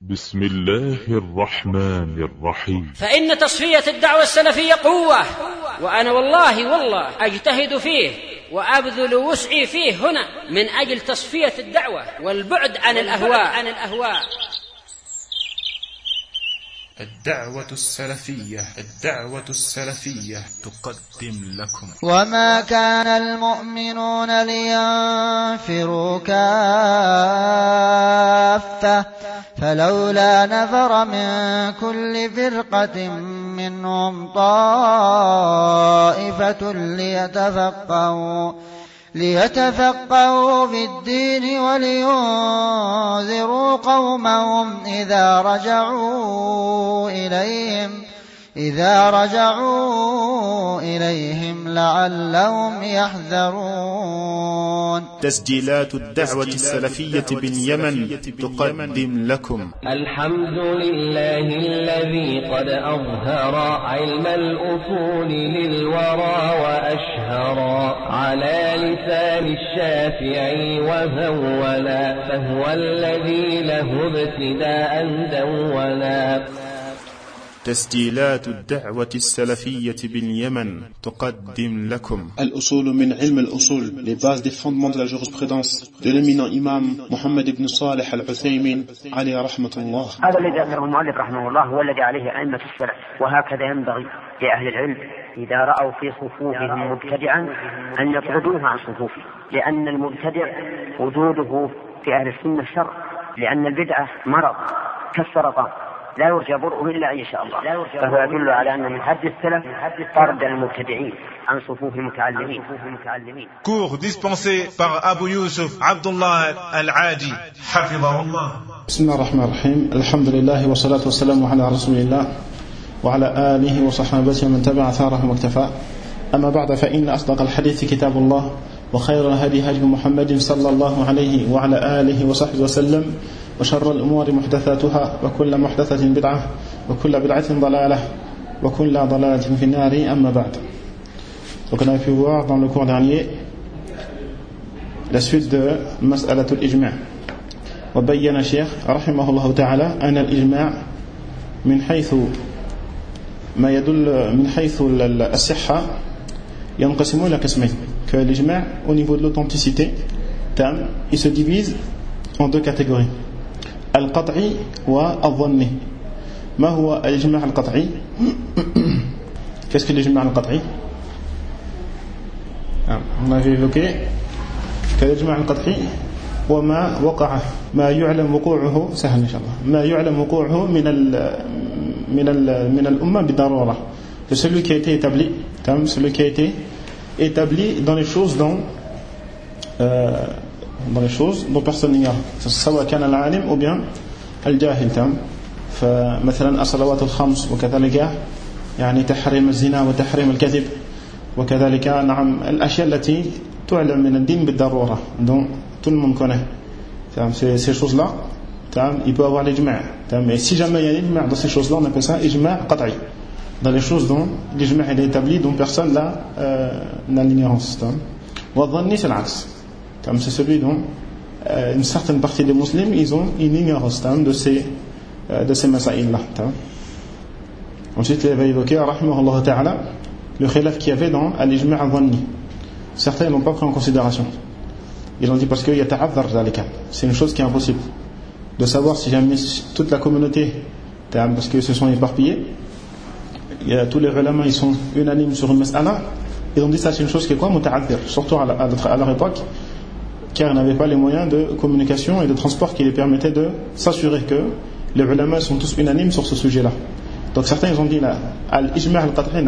بسم الله الرحمن الرحيم. فإن تصفية الدعوة السلفية قوة، وأنا والله أجتهد فيه وأبذل وسعي فيه هنا من أجل تصفية الدعوة والبعد عن الأهواء. الدعوة السلفية تقدم لكم. وما كان المؤمنون لينفروا كافة فلولا نفر من كل فرقة منهم طائفة ليتفقهوا في الدين ولينذروا قومهم إذا رجعوا إليهم لعلهم يحذرون. تسجيلات الدعوة السلفية باليمن تقدم لكم. الحمد لله الذي قد أظهر علم الأصول للورى وأشهر على لسان الشافعي وهولا، فهو الذي له ابتداء دولا. تسجيلات الدعوة السلفية باليمن تقدم لكم. الأصول من علم الأصول, les bases des fondements de la jurisprudence de l'éminent imam Mohammed ibn Salih al-Uthaymin عليه رحمة الله. هذا الذي ذكره المؤلف رحمه الله هو الذي عليه أئمة السلف، وهكذا ينبغي لأهل العلم إذا رأوا في صفوفهم مبتدعا أن يطردوه عن صفوفه، لأن المبتدع وجوده في أهل السنة شر، لأن البدعة مرض كالسرطان لا يرجى برؤه إلا إن شاء الله، فهو يدل على أن من حد السلف طرد المبتدعين عن صفوف المتعلمين. Cours dispensé par Abu Yusuf Abdullah Al-Adi حفظه الله. بسم الله الرحمن الرحيم. الحمد لله والصلاة والسلام على رسول الله وعلى آله وصحابته من تبع ثاره واكتفى. أما بعد، فإن أصدق الحديث كتاب الله، وخير الهدي هدي محمد صلى الله عليه وعلى آله وصحبه وسلم، وشر الأمور محدثاتها، وكل محدثة بدعة، وكل بدعة ضلالة، وكل ضلالة في النار. أما بعد. Donc on a pu voir dans le cours dernier la suite de مسألة الإجماع. وبين الشيخ رحمه الله تعالى أن الإجماع من حيث ما يدل من حيث الصحة ينقسم إلى قسمين. Que l'ijma' au niveau de l'authenticité, il se divise en deux catégories. القطعي والظني. ما هو الإجماع القطعي؟ Qu'est-ce que l'ijma' القطعي? On avait évoqué que l'ijma' القطعي وما وقع ما يعلم وقوعه سهل إن شاء الله ما يعلم وقوعه من الأمة بالضرورة. C'est celui qui a été établi, celui qui a été établi dans les choses dont personne n'ignore, سواء كان العالم ou bien الجاهل. فمثلا الصلوات الخمس، وكذلك يعني تحريم الزنا وتحريم الكذب، وكذلك نعم الأشياء التي تعلم من الدين بالضرورة dont tout le monde connaît. Ces choses-là, il peut avoir l'ijma'. Mais si jamais il y a l'ijma' dans ces choses-là, on appelle ça ijma' qat'i. Dans les choses dont l'ijma' est établi, dont personne n'a l'ignorance. Wa dhanni, c'est l'axe. C'est celui dont une certaine partie des musulmans ils ont une ignorance de ces masaïl-là. Ensuite il va évoquer rahimahullah ta'ala le khilaf qu'il y avait dans l'ijma' al-dhanni. Certains n'ont pas pris en considération. Ils ont dit parce qu'il y a ta'azzar zalika, c'est une chose qui est impossible de savoir si jamais toute la communauté, parce que se sont éparpillés, tous les ulama ils sont unanimes sur une mas'ala, ils ont dit ça c'est une chose qui est quoi, muta'azzir, surtout à leur époque, car ils n'avaient pas les moyens de communication et de transport qui les permettaient de s'assurer que les ulama sont tous unanimes sur ce sujet-là. Donc certains ils ont dit là, al-ijma' al-qat'i,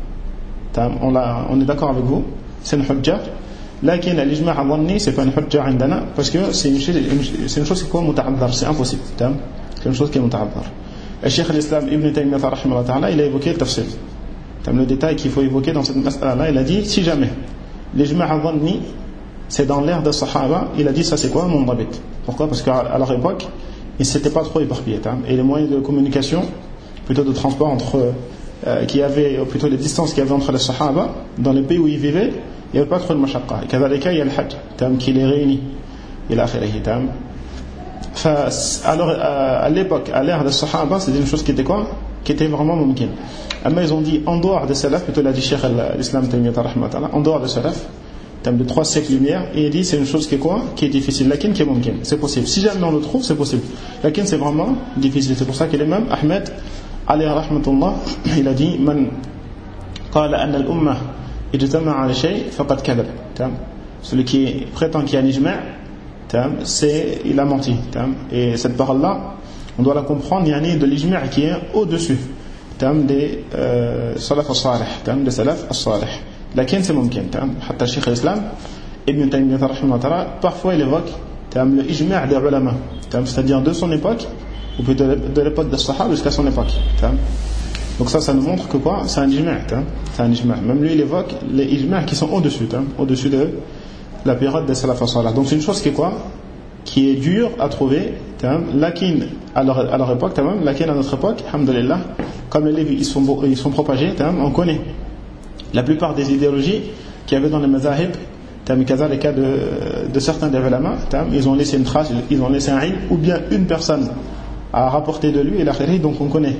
on est d'accord avec vous, c'est une hujja. لكن الإجماع الظني c'est pas une hujja عندنا parce que c'est une chose qui est متعذر, c'est impossible. C'est une chose qui est متعذر. Le Cheikh al-Islam Ibn Taymiyyah rahimahullah ta'ala il a évoqué le tafsir, le détail qu'il faut évoquer dans cette mas'ala-là. Il a dit si jamais l'ijma' al-dhanni c'est dans l'ère des Sahaba, il a dit ça c'est quoi mon dabit. Pourquoi? Parce qu'à leur époque ils ne s'étaient pas trop éparpillés, et les moyens de communication, plutôt de transport entre qu'il y avait, plutôt les distances qu'il y avait entre les Sahaba dans les pays où ils vivaient, il n'y avait pas trop de mashaqqa. Et كذلك il y a le hajj qui les réunit إلى آخره. Alors, à l'époque, à l'ère des Sahaba, c'était une chose qui était quoi? Qui était vraiment mumkin. Mais ils ont dit, en dehors des salaf, plutôt l'a dit Cheikh l'Islam Taymiyyah rahmatullah, en dehors des salaf, en termes de 3 siècles lumière, et il dit, c'est une chose qui est quoi? Qui est difficile. Lakin qui est mumkin. C'est possible. Si jamais on le trouve, c'est possible. Lakin c'est vraiment difficile. C'est pour ça que l'imam Ahmed, alayhi rahmatullah, il a dit, man qala anna al-ummah ijtama'a ala shay faqad kadhab. Celui qui prétend qu'il y a un ijma', il a menti. Et cette parole-là, on doit la comprendre, il y a de l'ijma' qui est au-dessus des salaf as-salih, des salaf as-salih. Lakin c'est mumkin. Hatta Cheikh l'Islam, Ibn Taymiyyah rahimahullah, parfois il évoque le ijma' des ulama, c'est-à-dire de son époque, ou plutôt de l'époque des sahaba jusqu'à son époque. Donc ça nous montre que quoi? C'est un ijma'. C'est un ijma'. Même lui il évoque les ijma' qui sont au-dessus, au-dessus de la période des salaf as-salih. Donc c'est une chose qui est quoi? Qui est dure à trouver. Lakin à leur époque, lakin à notre époque, alhamdulillah, comme les livres ils sont propagés, on connaît la plupart des idéologies qu'il y avait dans les mazahib, les cas de certains des ulama, ils ont laissé une trace, ils ont laissé un ilm, ou bien une personne a rapporté de lui, et l'akhiri, donc on connaît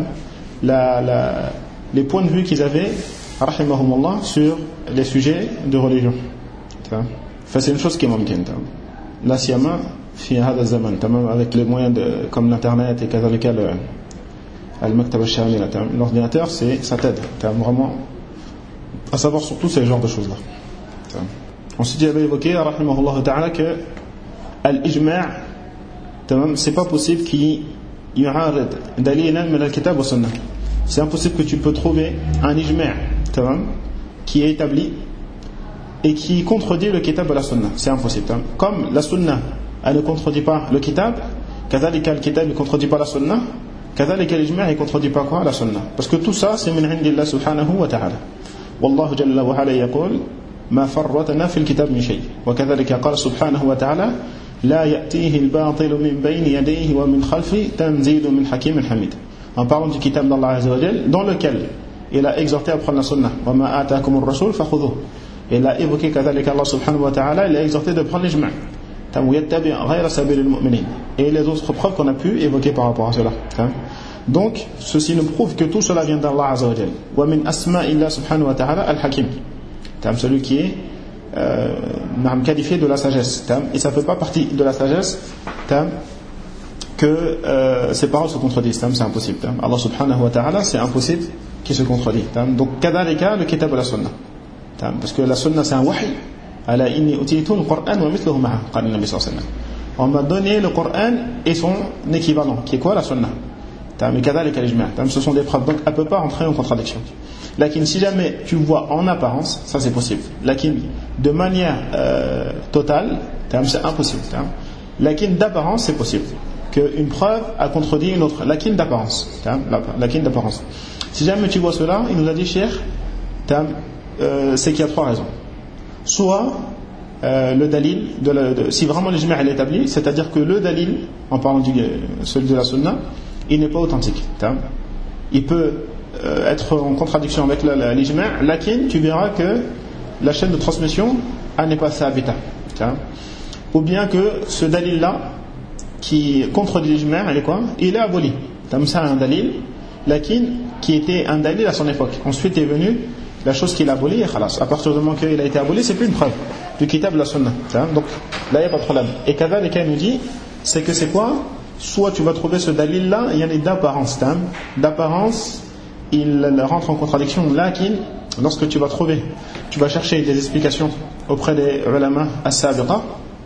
les points de vue qu'ils avaient, rahimahumullah, sur les sujets de religion. C'est une chose qui est mumkin. La siyama fi hada zaman, avec les moyens comme l'internet et al-maktab al-shamila, l'ordinateur, ça t'aide vraiment à savoir surtout ces genres de choses là. Ensuite il avait évoqué rahimahullah ta'ala que al-ijma' c'est pas possible qu'il yu'arid dalilan min al-kitab wa sunnah. C'est impossible que tu peux trouver un ijma' qui est établi et qui contredit le kitab et la sunna. C'est impossible. Comme la sunna, elle ne contredit pas le kitab, kadhalika le kitab ne contredit pas la sunna, kadhalika l'ijma' ne contredit pas quoi? La sunna. Parce que tout ça, c'est min indillah subhanahu wa ta'ala. Wallahu jalla wa ala yaqul ma farratna fil kitab min shay. Wa kadhalika qala subhanahu wa ta'ala la ya'tihi al-batil min bayni yadayhi wa min khalfi tanzilu min hakimin hamid. En parlant du kitab d'Allah azza wa jalla, dans lequel il a exhorté à prendre la sunna. Wa ma ataakum ar-rasul fakhudhuhu. Et il a évoqué qu'Allah subhanahu wa ta'ala, il a exhorté de prendre l'ijma'. Et les autres preuves qu'on a pu évoquer par rapport à cela. Donc, ceci nous prouve que tout cela vient d'Allah azza wa jalla. Wa min asma'illah subhanahu wa ta'ala al-hakim. Celui qui est qualifié de la sagesse. Et ça ne fait pas partie de la sagesse que ces paroles se contredisent. C'est impossible. Allah subhanahu wa ta'ala, c'est impossible qu'il se contredit. Donc, kadhalika le kitab et la sunna. Parce que la sunna c'est un wahy. Ala inni utitu al-Qur'an wa mithluhu ma'a, qala Nabi sallallahu alayhi wa sallam. On m'a donné le Qur'an et son équivalent, qui est quoi? La sunna. Mais kadhalika l'ijma'. Ce sont des preuves, donc elle ne peut pas entrer en contradiction. Lakin si jamais tu vois en apparence, ça c'est possible. Lakin de manière totale, c'est impossible. Lakin d'apparence c'est possible. Qu'une preuve a contredit une autre. Lakin d'apparence. Lakin d'apparence. Si jamais tu vois cela, il nous a dit Cheikh, c'est qu'il y a 3 raisons. Soit le dalil, si vraiment l'ijma' est établi, c'est-à-dire que le dalil, en parlant celui de la sunna, il n'est pas authentique. Il peut être en contradiction avec l'ijma', lakin tu verras que la chaîne de transmission n'est pas sabita. Ou bien que ce dalil-là, qui contredit l'ijma', il est aboli. Ça un dalil, lakin qui était un dalil à son époque. Ensuite est venu la chose qu'il a abolie, et khalas. À partir du moment qu'il a été aboli, c'est plus une preuve du kitab de la sunna. Donc là il n'y a pas de problème. Et kadhalika il nous dit, c'est que c'est quoi? Soit tu vas trouver ce dalil là, il y en a d'apparence. D'apparence, il rentre en contradiction. Lakin, lorsque tu vas chercher des explications auprès des ulama as-sabiqa,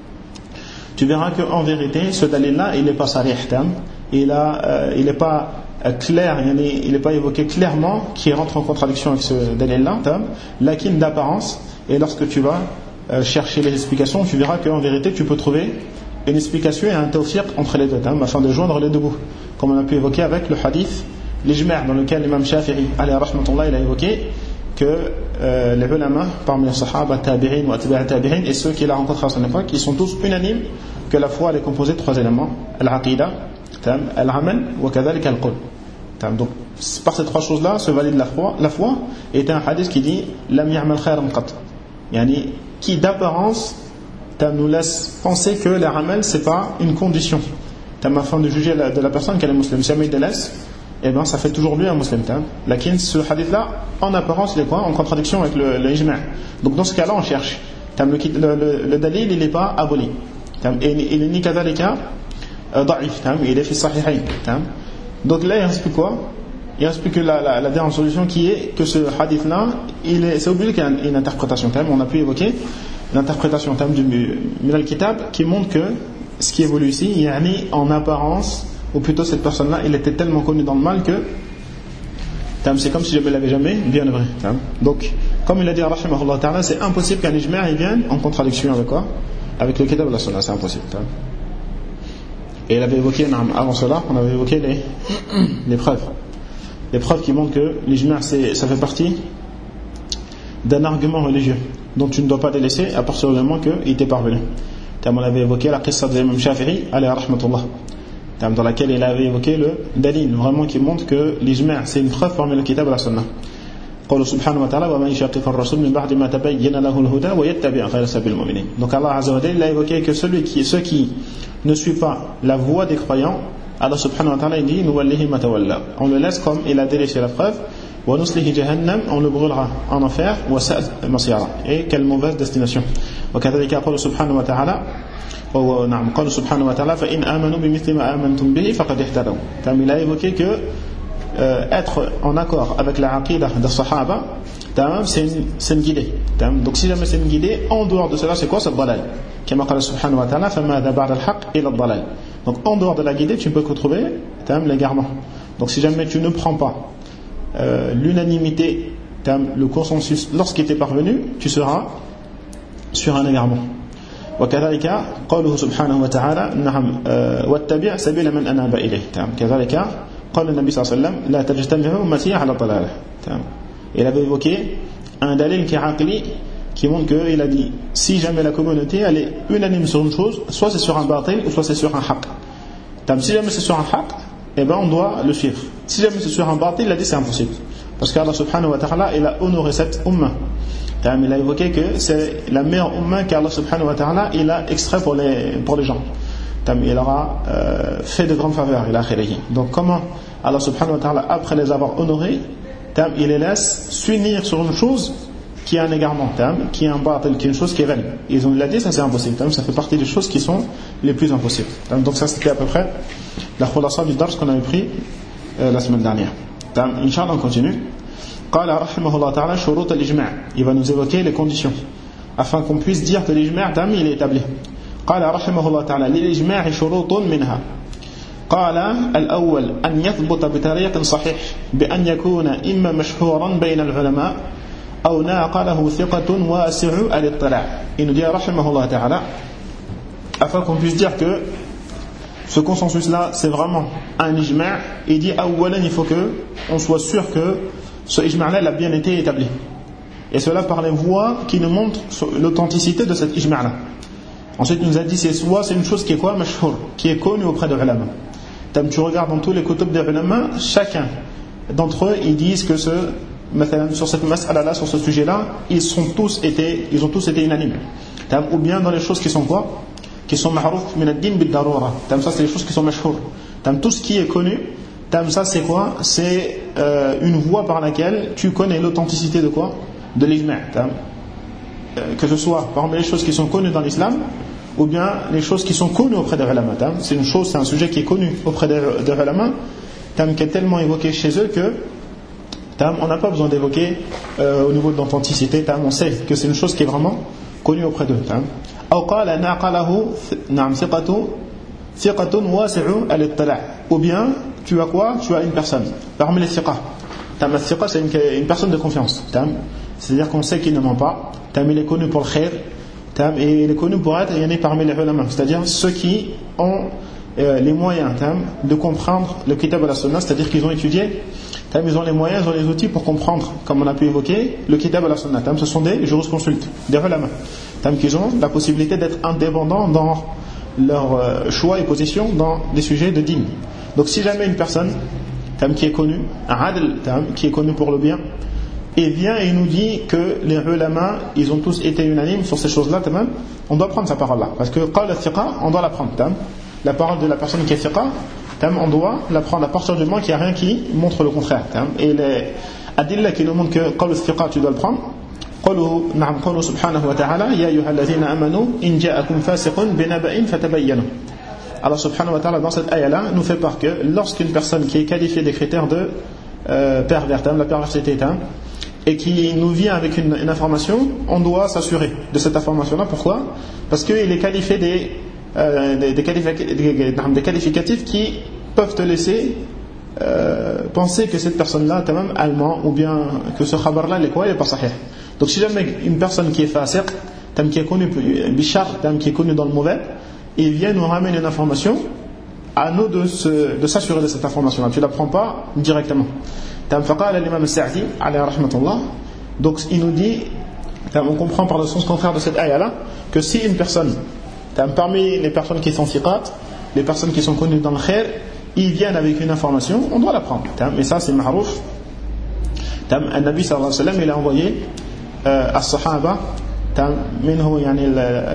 tu verras qu'en vérité ce dalil là il n'est pas sarih, il n'est pas clair, il n'est pas évoqué clairement qui rentre en contradiction avec ce dalil-là, lakin d'apparence. Et lorsque tu vas chercher les explications, tu verras qu'en vérité tu peux trouver une explication et un tawfiq entre les deux, afin de joindre les deux bouts, comme on a pu évoquer avec le hadith l'ijma', dans lequel l'imam Shafi'i alayhi rahmatullah, il a évoqué que les ulama parmi les sahaba, tabi'in ou atba'a tabi'in, et ceux qu'il a rencontrés à son époque, ils sont tous unanimes que la foi elle est composée de 3 éléments: al-aqida, al-amal wa kadhalika al-qawl. Donc par ces 3 choses là se valide la foi est un hadith qui dit lam ya'mal khayran qat, qui d'apparence nous laisse penser que l'amal c'est pas une condition afin de juger de la personne qu'elle est musulmane. Si jamais il délaisse, eh ben, ça fait toujours lui un musulman. Lakin, ce hadith-là, en apparence, il est quoi? En contradiction avec le ijma'. Donc, dans ce cas-là, on cherche. Le dalil, il n'est pas aboli. Et il n'est ni kadhalika da'if. Il est fi sahihayn. Donc là, il reste plus quoi? Il reste plus que la dernière solution qui est que ce hadith-là, c'est obligé qu'il y ait une interprétation. On a pu évoquer l'interprétation du Minal Kitab qui montre que ce qui évolue ici, il y a en apparence, ou plutôt cette personne-là, il était tellement connu dans le mal que c'est comme si je ne l'avais jamais bien œuvré. Donc, comme il a dit rahimahullah ta'ala, c'est impossible qu'un ijma' vienne en contradiction avec quoi? Avec le Kitab de la Sunna, c'est impossible. Et il avait évoqué, avant cela, on avait évoqué les preuves. Les preuves qui montrent que l'ijma' ça fait partie d'un argument religieux dont tu ne dois pas délaisser à partir du moment qu'il t'est parvenu. On avait évoqué la qissa de l'imam Shafi'i, alayhi rahmatullah, dans laquelle il avait évoqué le dalil, vraiment qui montre que l'ijma' c'est une preuve parmi le kitab et la sunna. قال سبحانه وتعالى ومن يشاقق الرسول من بعد ما تبين له الهدى ويتبع غير سبيل المؤمنين. Donc Allah Azza wa Jalla a évoqué que ceux qui ne suivent pas la voie des croyants, Allah subhanahu wa ta'ala il dit nuwallihi ma tawalla. On le laisse comme il a délaissé la preuve. ونصله جهنم, on le brûlera en enfer, وساءت مصيرا, et quelle mauvaise destination. وكذلك قال سبحانه وتعالى نعم قال سبحانه وتعالى فإن آمنوا بمثل ما آمنتم به فقد اهتدوا. Il a évoqué que être en accord avec la aqidah des Sahaba, c'est une guidée. Donc si jamais c'est une guidée, en dehors de cela, c'est quoi? C'est le dalal. كما قال سبحانه وتعالى فماذا بعد الحق إلا الضلال. Donc en dehors de la guidée, tu ne peux que trouver l'égarement. Donc si jamais tu ne prends pas l'unanimité, le consensus lorsqu'il t'est parvenu, tu seras sur un égarement. وكذلك قوله سبحانه وتعالى نعم واتبع سبيل من أناب إليه. كذلك قال النبي صلى الله عليه وسلم لا تجتمع أمتي على الضلالة. Il avait évoqué un dalil qui est aqli, qui montre qu'il a dit si jamais la communauté elle est unanime sur une chose, soit c'est sur un batil ou soit c'est sur un haqq. Si jamais c'est sur un haqq, eh ben on doit le suivre. Si jamais c'est sur un batil, il a dit c'est impossible. Parce qu'Allah subhanahu wa ta'ala il a honoré cette umma. Il a évoqué que c'est la meilleure umma qu'Allah subhanahu wa ta'ala il a extrait pour les gens. Il aura fait de grandes faveurs. Donc comment Allah subhanahu wa ta'ala après les avoir honorés, il les laisse s'unir sur une chose qui est un égarement, qui est un batil, qui est une chose qui est vaine. Ils ont dit ça c'est impossible. Ça fait partie des choses qui sont les plus impossibles. Donc ça c'était à peu près la khulasa du dars qu'on avait pris la semaine dernière. Inch'Allah on continue. قال رحمه الله تعالى شروط الإجماع. Il va nous évoquer les conditions afin qu'on puisse dire que l'ijma' il est établi. قال رحمه الله تعالى للإجماع شروط منها. قال الأول أن يثبت بطريق صحيح بأن يكون إما مشهورا بين العلماء أو ناقله ثقة واسع الاطلاع. Il nous dit رحمه الله تعالى afin qu'on puisse dire que ce consensus-là, c'est vraiment un ijma'. Il dit أولا il faut que on soit sûr que ce ijma'-là a bien été établi. Et cela par les voies qui nous montrent l'authenticité de cet ijma'-là. Ensuite, il nous a dit c'est une chose qui est quoi? Mashhour, qui est connue auprès des ulama. Tu regardes dans tous les kutub des ulama, chacun d'entre eux, ils disent que sur cette mas'ala-là, sur ce sujet-là, ils ont tous été unanimes. Ou bien dans les choses qui sont quoi? Qui sont ma'rouf min ad-din bid-darura. Ça, c'est les choses qui sont mashhour. Tout ce qui est connu, ça c'est quoi? C'est une voie par laquelle tu connais l'authenticité de quoi? De l'ijma'. Que ce soit parmi les choses qui sont connues dans l'islam ou bien les choses qui sont connues auprès des ulama. C'est un sujet qui est connu auprès des ulama, qui est tellement évoqué chez eux que on n'a pas besoin d'évoquer au niveau de l'authenticité. On sait que c'est une chose qui est vraiment connue auprès d'eux. Ou bien tu as quoi? Tu as une personne parmi les thiqa. Le thiqa c'est une personne de confiance. C'est-à-dire qu'on sait qu'il ne ment pas. Il est connu pour le khair. Et il est connu pour être parmi les ulama. C'est-à-dire ceux qui ont les moyens de comprendre le kitab et la sunna. C'est-à-dire qu'ils ont étudié. Ils ont les moyens, ils ont les outils pour comprendre, comme on a pu évoquer, le kitab et la sunna. Ce sont des jurisconsultes, des ulama. Qui ont la possibilité d'être indépendants dans leur choix et position dans des sujets de din. Donc si jamais une personne qui est connue, un adl, qui est connu pour le bien, et vient et nous dit que les ulama ils ont tous été unanimes sur ces choses-là, on doit prendre sa parole là, parce que qala thiqa, on doit la prendre. la parole de la personne qui est thiqa, on doit la prendre à partir du moment qu'il n'y a rien qui montre le contraire. Et les adilla qui nous montrent que qawl thiqa tu dois le prendre. قوله سبحانه وتعالى يا أيها الذين آمنوا إن جاءكم فاسق بنبأ فتبينوا. Allah subhanahu wa ta'ala dans cette ayah-là nous fait part que lorsqu'une personne qui est qualifiée des critères de pervers, la perversité, et qui nous vient avec une information, on doit s'assurer de cette information-là. Pourquoi? Parce qu'il est qualifié des qualificatifs qui peuvent te laisser penser que cette personne-là est même allemand, ou bien que ce khabar-là il n'est pas sahih. Donc si jamais une personne qui est fasiq, qui est connue bishar, qui est connue dans le mauvais, il vient nous ramener une information, à nous de s'assurer de cette information-là. Tu ne la prends pas directement. Faqala l'imam al-Sa'di alayhi rahmatullah. Donc il nous dit, on comprend par le sens contraire de cette ayah-là, que si une personne, parmi les personnes qui sont thiqat, les personnes qui sont connues dans le khair, ils viennent avec une information, on doit la prendre. Mais ça c'est ma'rouf. Un Nabi sallallahu alayhi wa sallam, il a envoyé as-sahaba, minhu yani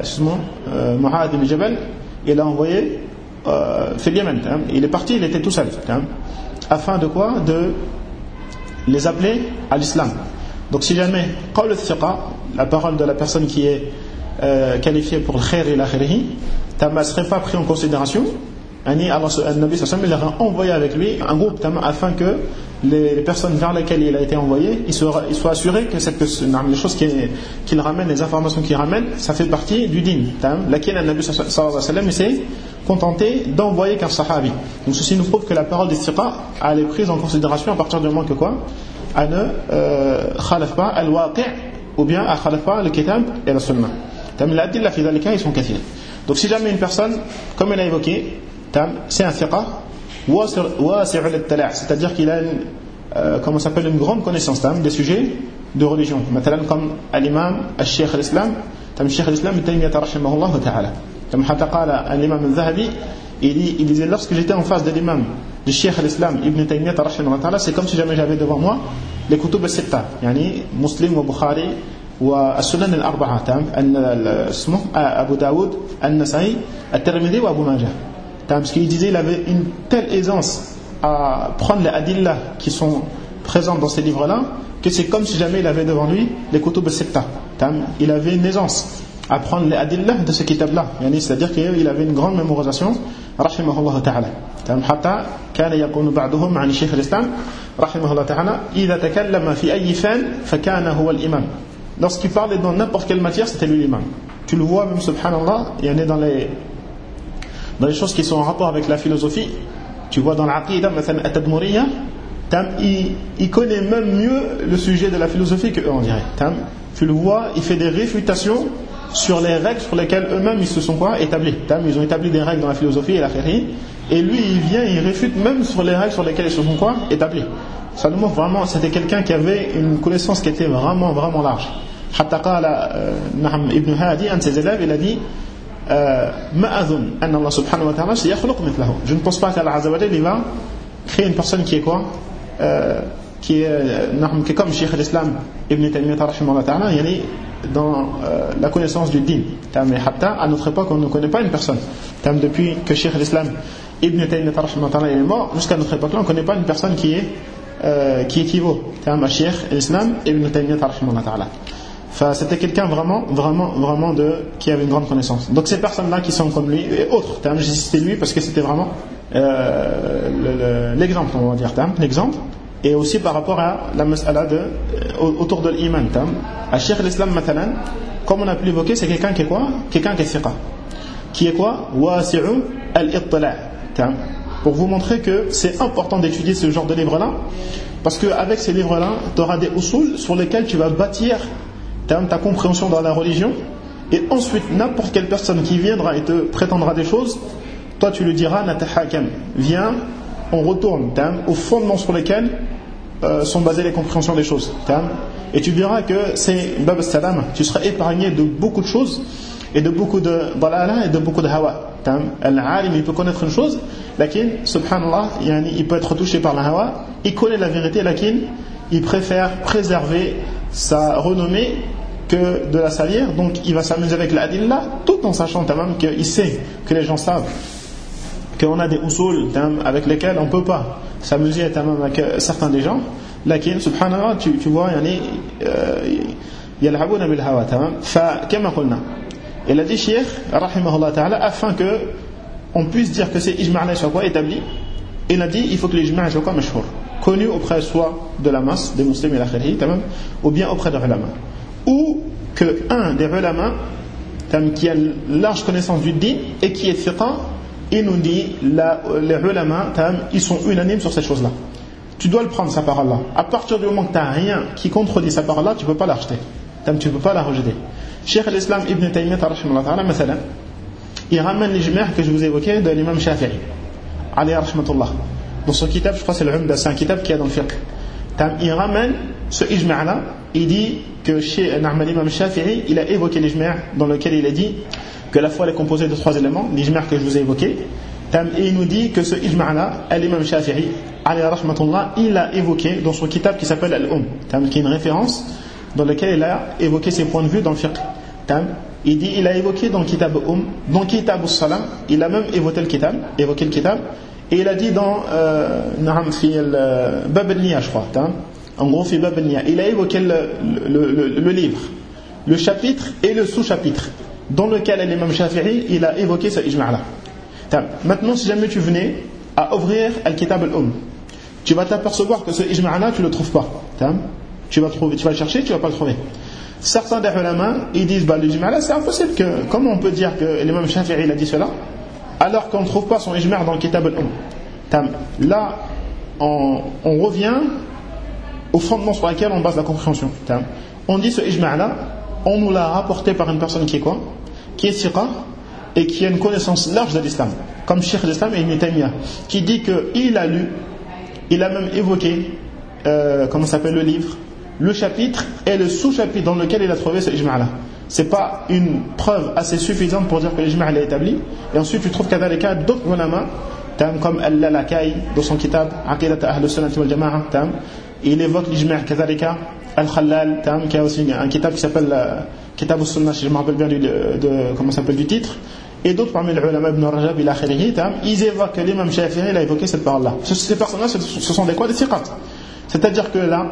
Mu'adh ibn Jabal, il a envoyé fil Yemen. Il est parti, il était tout seul. Afin de quoi? De les appeler à l'islam. Donc si jamais qawl al-thiqa, la parole de la personne qui est qualifiée pour le khair et l'akhirihi, ne serait pas pris en considération, Nabi sallallahu alayhi wa sallam, il a envoyé avec lui un groupe afin que les personnes vers lesquelles il a été envoyé, ils soient assurés que les choses qu'il ramène, les informations qu'il ramène, ça fait partie du din. Laquelle Nabi sallallahu alayhi wa sallam s'est contenté d'envoyer qu'un sahabi. Donc ceci nous prouve que la parole des thiqa elle est prise en considération à partir du moment que quoi? Elle ne khalaf pas al-waqi' ou bien elle khalaf pas le kitab et la sunna. L'adilla fi dhalika ils sont kathir. Donc si jamais une personne, comme elle a évoqué, c'est un thiqa c'est-à-dire qu'il a une grande connaissance des sujets de religion, comme l'imam al-Sheikh al-Islam, Sheikh al-Islam Ibn Taymiyyah rahimahullah ta'ala. حتى قال الإمام الذهبي, il disait lorsque j'étais en face de l'imam du Sheikh al-Islam Ibn Taymiyyah rahimahullah ta'ala, c'est comme si jamais j'avais devant moi les kutub al-sitta, yani Muslim wa Bukhari wa as-Sunan al-Arba'a, Abu Daoud, An-Nasa'i, At-Tirmidhi wa Abu Majah. Parce qu'il disait qu'il avait une telle aisance à prendre les adillah qui sont présentes dans ces livres-là, que c'est comme si jamais il avait devant lui les kutub al-sitta. Il avait une aisance à prendre les adillah de ce kitab-là, c'est-à-dire qu'il avait une grande mémorisation, rahimahullah ta'ala. حتى كان يكون بعضهم عن شيخ الإسلام رحمه الله تعالى إذا تكلم في أي فن فكان هو الإمام. Lorsqu'il parlait dans n'importe quelle matière, c'était lui l'imam. Tu le vois même, subhanallah, il y en a dans les choses qui sont en rapport avec la philosophie. Tu vois dans l'aqida, at-Tadmuriyya, il connaît même mieux le sujet de la philosophie qu'eux, on dirait. Tu le vois, il fait des réfutations sur les règles sur lesquelles eux-mêmes ils se sont établis. Ils ont établi des règles dans la philosophie et la khiri, et lui il vient, il réfute même sur les règles sur lesquelles ils se sont établis. Ça nous montre vraiment, c'était quelqu'un qui avait une connaissance qui était vraiment, vraiment large. حتى قال Ibn Hadi, un de ses élèves, il a dit ما أظن أن الله سبحانه وتعالى سيخلق مثله. Je ne pense pas qu'Allah Azza wa Jalla il va créer une personne qui est qui est comme Cheikh al-Islam Ibn Taymiyyah rahimahullah ta'ala, dans la connaissance du din. Mais à notre époque on ne connaît pas une personne. Depuis que Cheikh al-Islam Ibn Taymiyyah rahimahullah ta'ala est mort, jusqu'à notre époque là on ne connaît pas une personne qui équivaut à Cheikh al-Islam Ibn Taymiyyah rahimahullah ta'ala. C'était quelqu'un vraiment qui avait une grande connaissance. Donc ces personnes-là qui sont comme lui et autres, j'ai cité lui parce que c'était vraiment l'exemple, on va dire, l'exemple. Et aussi par rapport à la mas'ala autour de l'iman. À Cheikh l'Islam matalan, comme on a pu l'évoquer, c'est quelqu'un qui est quoi? Quelqu'un qui est thiqa. Qui est quoi? Wasi'u al-ittila'. Pour vous montrer que c'est important d'étudier ce genre de livres-là, parce qu'avec ces livres-là, tu auras des usul sur lesquels tu vas bâtir ta compréhension dans la religion, et ensuite n'importe quelle personne qui viendra et te prétendra des choses, toi tu lui diras natahakam, viens, on retourne aux fondements sur lesquels sont basées les compréhensions des choses, et tu verras que c'est bab salam, tu seras épargné de beaucoup de choses et de beaucoup de dalala et de beaucoup de hawa. Al-alim il peut connaître une chose, lakin subhanallah il peut être touché par la hawa, il connaît la vérité, lakin il préfère préserver sa renommée que de la salir, donc il va s'amuser avec l'adillah tout en sachant même qu'il sait que les gens savent qu'on a des usul avec lesquels on ne peut pas s'amuser avec certains des gens. Lakin, subhanallah, tu vois, يلعبون بالهوى تمام. فكما قلنا, il a dit Cheikh rahimahullah ta'ala, afin que on puisse dire que c'est ijma' soit quoi établi, il a dit il faut que l'ijma' soit quoi mashhour, connu auprès soit de la masse des musulmans et l'akhiri, ou bien auprès des ulama, ou que un des ulama qui a large connaissance du din et qui est thiqa, il nous dit les ulama ils sont unanimes sur cette chose là. Tu dois le prendre sa parole là. À partir du moment que tu n'as rien qui contredit sa parole là, tu ne peux pas la rejeter, tu ne peux pas la rejeter. Cheikh al-Islam Ibn Taymiyyah rahimahullah ta'ala, مثلا, il ramène l'ijma' que je vous ai évoqué de l'imam Shafi'i alayhi rahmatullah. Dans son kitab, je crois que c'est le Umda, c'est un kitab qui est dans le fiqh. Il ramène ce ijma' là, il dit que chez l'imam Shafi'i, il a évoqué l'ijma' dans lequel il a dit que la foi est composée de 3 éléments, l'ijma' que je vous ai évoqué. Et il nous dit que ce ijma' là, l'imam Shafi'i alayhi rahmatullah, il l'a évoqué dans son kitab qui s'appelle Al-Umm, qui est une référence dans lequel il a évoqué ses points de vue dans le fiqh. Il dit, il a évoqué dans le kitab dans kitab al-salam, il a même évoqué le kitab, et il a dit dans Bab al-Niya, je crois, en gros, fi Bab al-Niya, il a évoqué le livre, le chapitre et le sous-chapitre, dans lequel l'imam Shafi'i, il a évoqué ce ijma' là. Maintenant, si jamais tu venais à ouvrir al-kitab al-Umm, tu vas t'apercevoir que ce ijma' là, tu ne le trouves pas. Tu vas le chercher, tu ne vas pas le trouver. Certains des ulama, ils disent l'ijma' là, c'est impossible. Comment on peut dire que l'imam Shafi'i il a dit cela alors qu'on ne trouve pas son ijma' dans le kitab al-Umm? Là, on revient au fondement sur lequel on base la compréhension. On dit ce ijma' là, on nous l'a rapporté par une personne qui est quoi? Qui est thiqa et qui a une connaissance large de l'islam, comme Cheikh l'Islam Ibn Taymiyyah, qui dit qu'il a lu, il a même évoqué comment s'appelle le livre, le chapitre et le sous-chapitre dans lequel il a trouvé ce ijma' là. C'est pas une preuve assez suffisante pour dire que l'ijma' est établi. Et ensuite tu trouves kadhalika d'autres ulama comme Al-Lalakai dans son kitab Aqidat Ahl Sunnah wal Jama'a, il évoque l'ijma' kadhalika. Al-Khallal qui a aussi un kitab qui s'appelle Kitab al-Sunnah, si je me rappelle bien comment s'appelle du titre, et d'autres parmi les ulama Ibn Rajab ila akhirih, ils évoquent que l'imam Shafi'i il a évoqué cette parole là. Ces personnes là, ce sont des quoi? Des thiqat. C'est-à-dire que là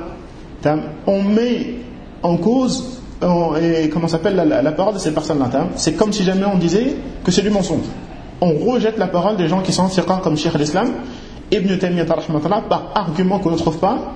on met en cause comment s'appelle la parole de ces personnes-là. C'est comme si jamais on disait que c'est du mensonge. On rejette la parole des gens qui sont thiqa comme Cheikh l'Islam Ibn Taymiyyah rahmatullah par argument qu'on ne trouve pas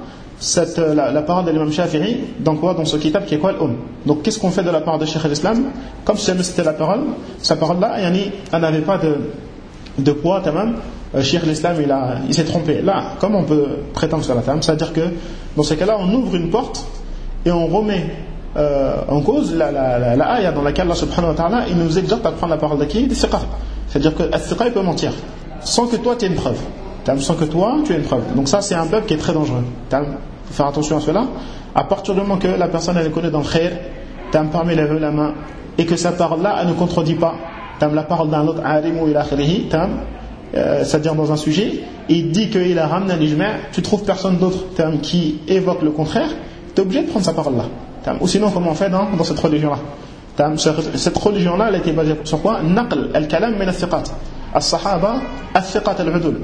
la parole de l'imam Shafi'i dans ce kitab qui est quoi l'Umm. Donc qu'est-ce qu'on fait de la parole de Cheikh l'Islam? Comme si jamais c'était sa parole là, elle n'avait pas de poids. Cheikh l'Islam il s'est trompé. Là, comment on peut prétendre cela? C'est-à-dire que dans ces cas-là, on ouvre une porte et on remet en cause la ayah dans laquelle Allah subhanahu wa ta'ala il nous exhorte à prendre la parole de qui? Des thiqa. C'est-à-dire que le thiqa il peut mentir sans que toi tu aies une preuve. Sans que toi tu aies une preuve. Donc ça c'est un bab qui est très dangereux. Il faut faire attention à cela. À partir du moment que la personne elle connaît dans le khair, parmi les ulama, et que sa parole là elle ne contredit pas la parole d'un autre alim ou ila akhirih, c'est-à-dire dans un sujet, il dit qu'il a ramené l'ijma', tu trouves personne d'autre qui évoque le contraire, tu es obligé de prendre sa parole là. Ou sinon comment on fait dans cette religion là? Cette religion là elle a été basée sur quoi? Naql al-kalam min al-thiqat as-sahaba al-thiqat al-udul.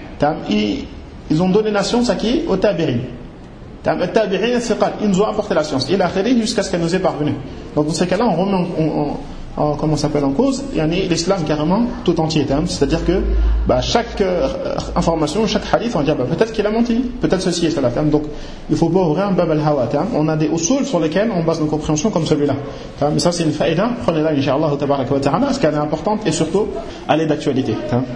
Ils ont donné la science à qui? Aux tabi'in. Les tabi'in al-thiqat, ils nous ont apporté la science, il a khiri jusqu'à ce qu'elle nous est parvenue. Donc dans ces cas là on remet comment s'appelle en cause l'islam carrément tout entier. C'est-à-dire que chaque information, chaque hadith on dit peut-être qu'il a menti, peut-être ceci et cela. Donc il ne faut pas ouvrir un bab al-hawa. On a des usul sur lesquels on base nos compréhensions comme celui-là. Mais ça c'est une faïda, prenez-la incha'Allah tabaraka wa ta'ala parce qu'elle est importante et surtout elle est d'actualité.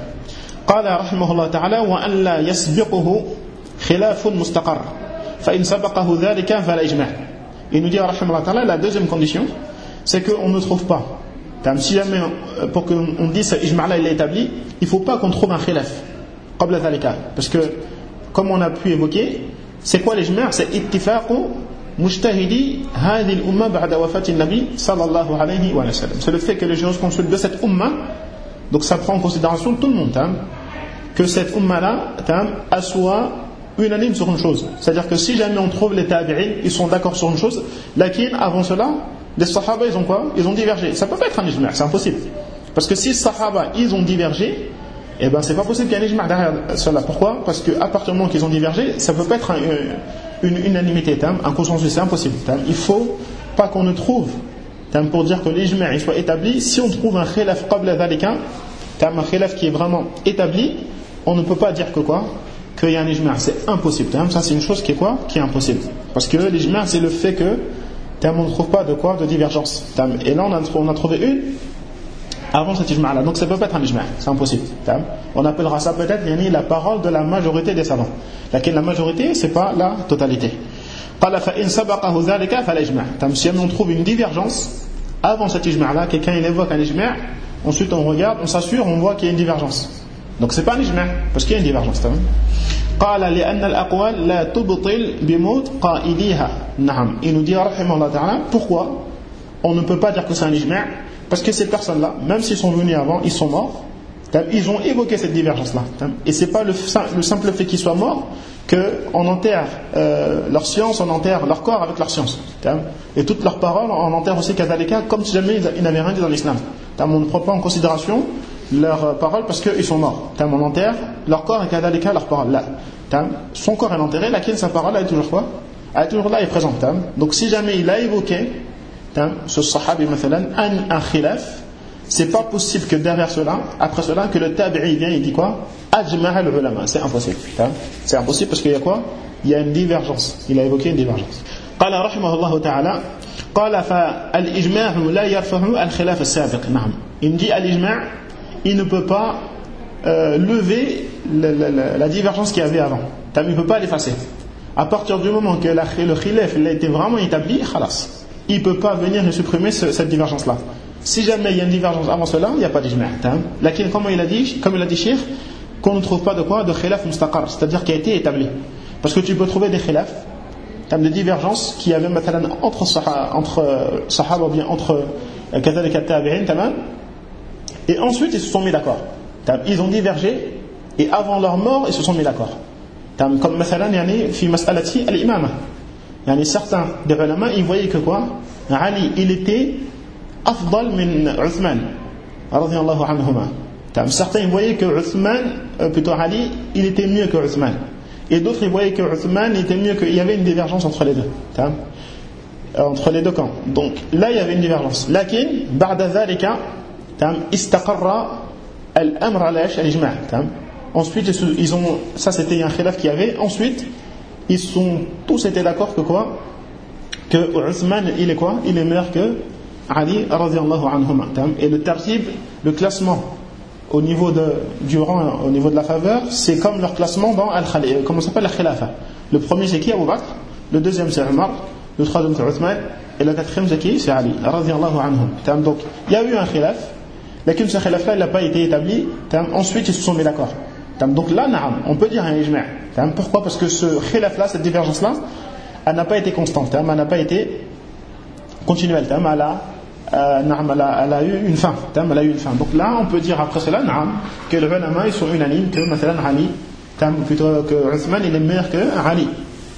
قال رحمه الله تعالى وأن لا يسبقه خلاف مستقر فإن سبقه ذلك فلا إجماع. Il nous dit رحمه الله تعالى la deuxième condition c'est qu'on ne trouve pas. Si jamais, pour qu'on dise ce ijma' là il est établi, il ne faut pas qu'on trouve un khilaf. قبل ذلك. Parce que, comme on a pu évoquer, c'est quoi l'ijma'? C'est ittifaq mujtahidi hadhihi al-umma ba'da wafati an-nabi sallallahu alayhi wa sallam. C'est le fait que les jurisconsultes de cette umma, donc ça prend en considération tout le monde, que cette umma là soit unanime sur une chose. C'est-à-dire que si jamais on trouve les tabi'in, ils sont d'accord sur une chose, lakin avant cela, les sahaba ils ont quoi? Ils ont divergé. Ça peut pas être un ijma', c'est impossible. Parce que si les sahaba ils ont divergé, et ben c'est pas possible qu'il y ait un ijma' derrière cela. Pourquoi? Parce qu'à partir du moment qu'ils ont divergé, ça peut pas être une unanimité, un consensus, c'est impossible. Il faut pas qu'on ne trouve, pour dire que l'ijma' soit établi, si on trouve un khilaf qabla dhalika, un khilaf qui est vraiment établi, on ne peut pas dire que quoi? Qu'il y a un ijma', c'est impossible. Ça c'est une chose qui est quoi? Qui est impossible. Parce que l'ijma' c'est le fait que on ne trouve pas de quoi? De divergence. Et là on a trouvé une avant cet ijma' là, donc ça ne peut pas être un ijma', c'est impossible. On appellera ça peut-être la parole de la majorité des savants. Laquelle la majorité, c'est pas la totalité. Si on trouve une divergence avant cet ijma' là, quelqu'un il évoque un ijma', ensuite on regarde, on s'assure, on voit qu'il y a une divergence. Donc c'est pas un ijma' parce qu'il y a une divergence. Il nous dit pourquoi on ne peut pas dire que c'est un ijma'? Parce que ces personnes-là, même s'ils sont venus avant, ils sont morts, ils ont évoqué cette divergence-là. Et c'est pas le simple fait qu'ils soient morts qu'on enterre leur science, on enterre leur corps avec leur science. Et toutes leurs paroles, on enterre aussi kadhalika, comme si jamais ils n'avaient rien dit dans l'islam. On ne prend pas en considération leurs paroles parce qu'ils sont morts. On enterre leur corps et kadhalika leurs paroles. Là. Son corps est enterré, laquelle sa parole elle est toujours quoi? Elle est toujours là et présente. Donc si jamais il a évoqué ce sahabi un khilaf, c'est pas possible que derrière cela, après cela, que le tabi'i vient et dit quoi? Ajma'a al-ulama, c'est impossible. C'est impossible parce qu'il y a quoi? Il y a une divergence. Il a évoqué une divergence. قال رحمه الله تعالى قال فالإجماع لا يرفع الخلاف السابق. نعم. Il dit al-ijma' il ne peut pas lever la divergence qu'il y avait avant. Il ne peut pas l'effacer. À partir du moment que le khilaf a été vraiment établi, khalas. Il ne peut pas venir et supprimer cette divergence-là. Si jamais il y a une divergence avant cela, il n'y a pas d'ijma'. Laquelle, comme il a dit Cheikh, qu'on ne trouve pas de quoi? De khilaf mustaqar, c'est-à-dire qui a été établi. Parce que tu peux trouver des khilaf, des divergences qui avaient entre sahaba ou bien entre kadhalika tabi'in, et ensuite ils se sont mis d'accord. Ils ont divergé et avant leur mort ils se sont mis d'accord. Comme fi mas'alati al-imama. Certains des ulama ils voyaient que quoi? Ali il était afdal min Uthman radiyallahu anhuma. Certains ils voyaient que plutôt Ali il était mieux que Uthman, et d'autres ils voyaient que Uthman était mieux, qu'il y avait une divergence entre les deux, entre les deux camps. Donc là il y avait une divergence. Lakin ba'da dhalika istaqarra al-amr ala al-ijma'. Ensuite ils ont, ça c'était un khilaf qu'il y avait. Ensuite ils sont tous été d'accord que quoi? Que Uthman il est quoi? Il est meilleur que Ali radiyallahu anhuma. Et le tartib, le classement au niveau du rang, au niveau de la faveur, c'est comme leur classement dans comment ça s'appelle, la khilafa. Le premier c'est qui? Abu Bakr, le deuxième c'est Omar, le troisième c'est Uthman, et le quatrième c'est qui? C'est Ali radiyallahu anhum. Donc il y a eu un khilaf, mais ce khilaf là il n'a pas été établi. Ensuite ils se sont mis d'accord. Donc là, on peut dire un ijma'. Pourquoi? Parce que ce khilaf là, cette divergence là, elle n'a pas été constante, elle n'a pas été continuelle, elle a eu une fin. Donc là, on peut dire après cela, que les ulama ils sont unanimes que Ali, plutôt que Uthman il est meilleur que Ali,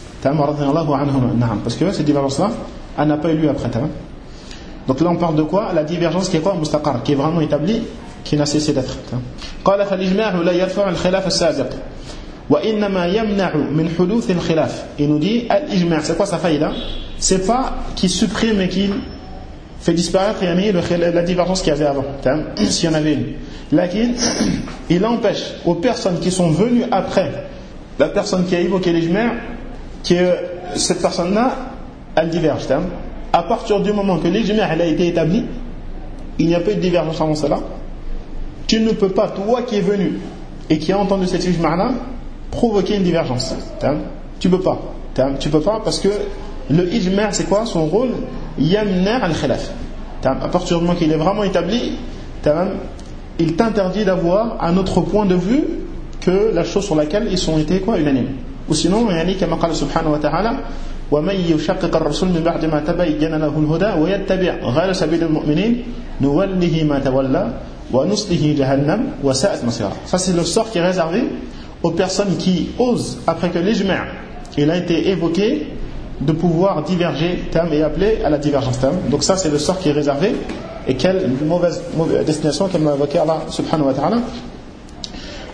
parce que cette divergence là, elle n'a pas eu lieu après. Donc là, on parle de quoi? La divergence qui est quoi? Mustaqar, qui est vraiment établie, qui n'a cessé d'être. قال فالإجماع لا يرفع الخلاف السابق وإنما يمنع من حدوث الخلاف. Il nous dit al-ijma', c'est quoi sa faïda? C'est pas qu'il supprime et qu'il fait disparaître la divergence qu'il y avait avant, s'il y en avait une. Lakin, il empêche aux personnes qui sont venues après la personne qui a évoqué l'ijma' que cette personne-là elle diverge. À partir du moment que l'ijma' a été établi, il n'y a pas eu de divergence avant cela. Tu ne peux pas, toi qui es venu et qui a entendu cette ijma'-là, provoquer une divergence. Tu peux pas. Tu peux pas parce que le ijma' c'est quoi son rôle? Yamna' al-khilaf. À partir du moment qu'il est vraiment établi, il t'interdit d'avoir un autre point de vue que la chose sur laquelle ils ont été quoi unanimes. Ou sinon, comme قال subhanahu wa ta'ala, ومن يشقق الرسول من بعد ما تبين له الهدى ويتبع غير سبيل المؤمنين نوله ما تولى ونصله جهنم وساءت مصيرا. Ça c'est le sort qui est réservé aux personnes qui osent, après que l'ijma' il a été évoqué, de pouvoir diverger et appeler à la divergence. Donc ça c'est le sort qui est réservé, et quelle mauvaise destination comme l'a évoqué Allah subhanahu wa ta'ala.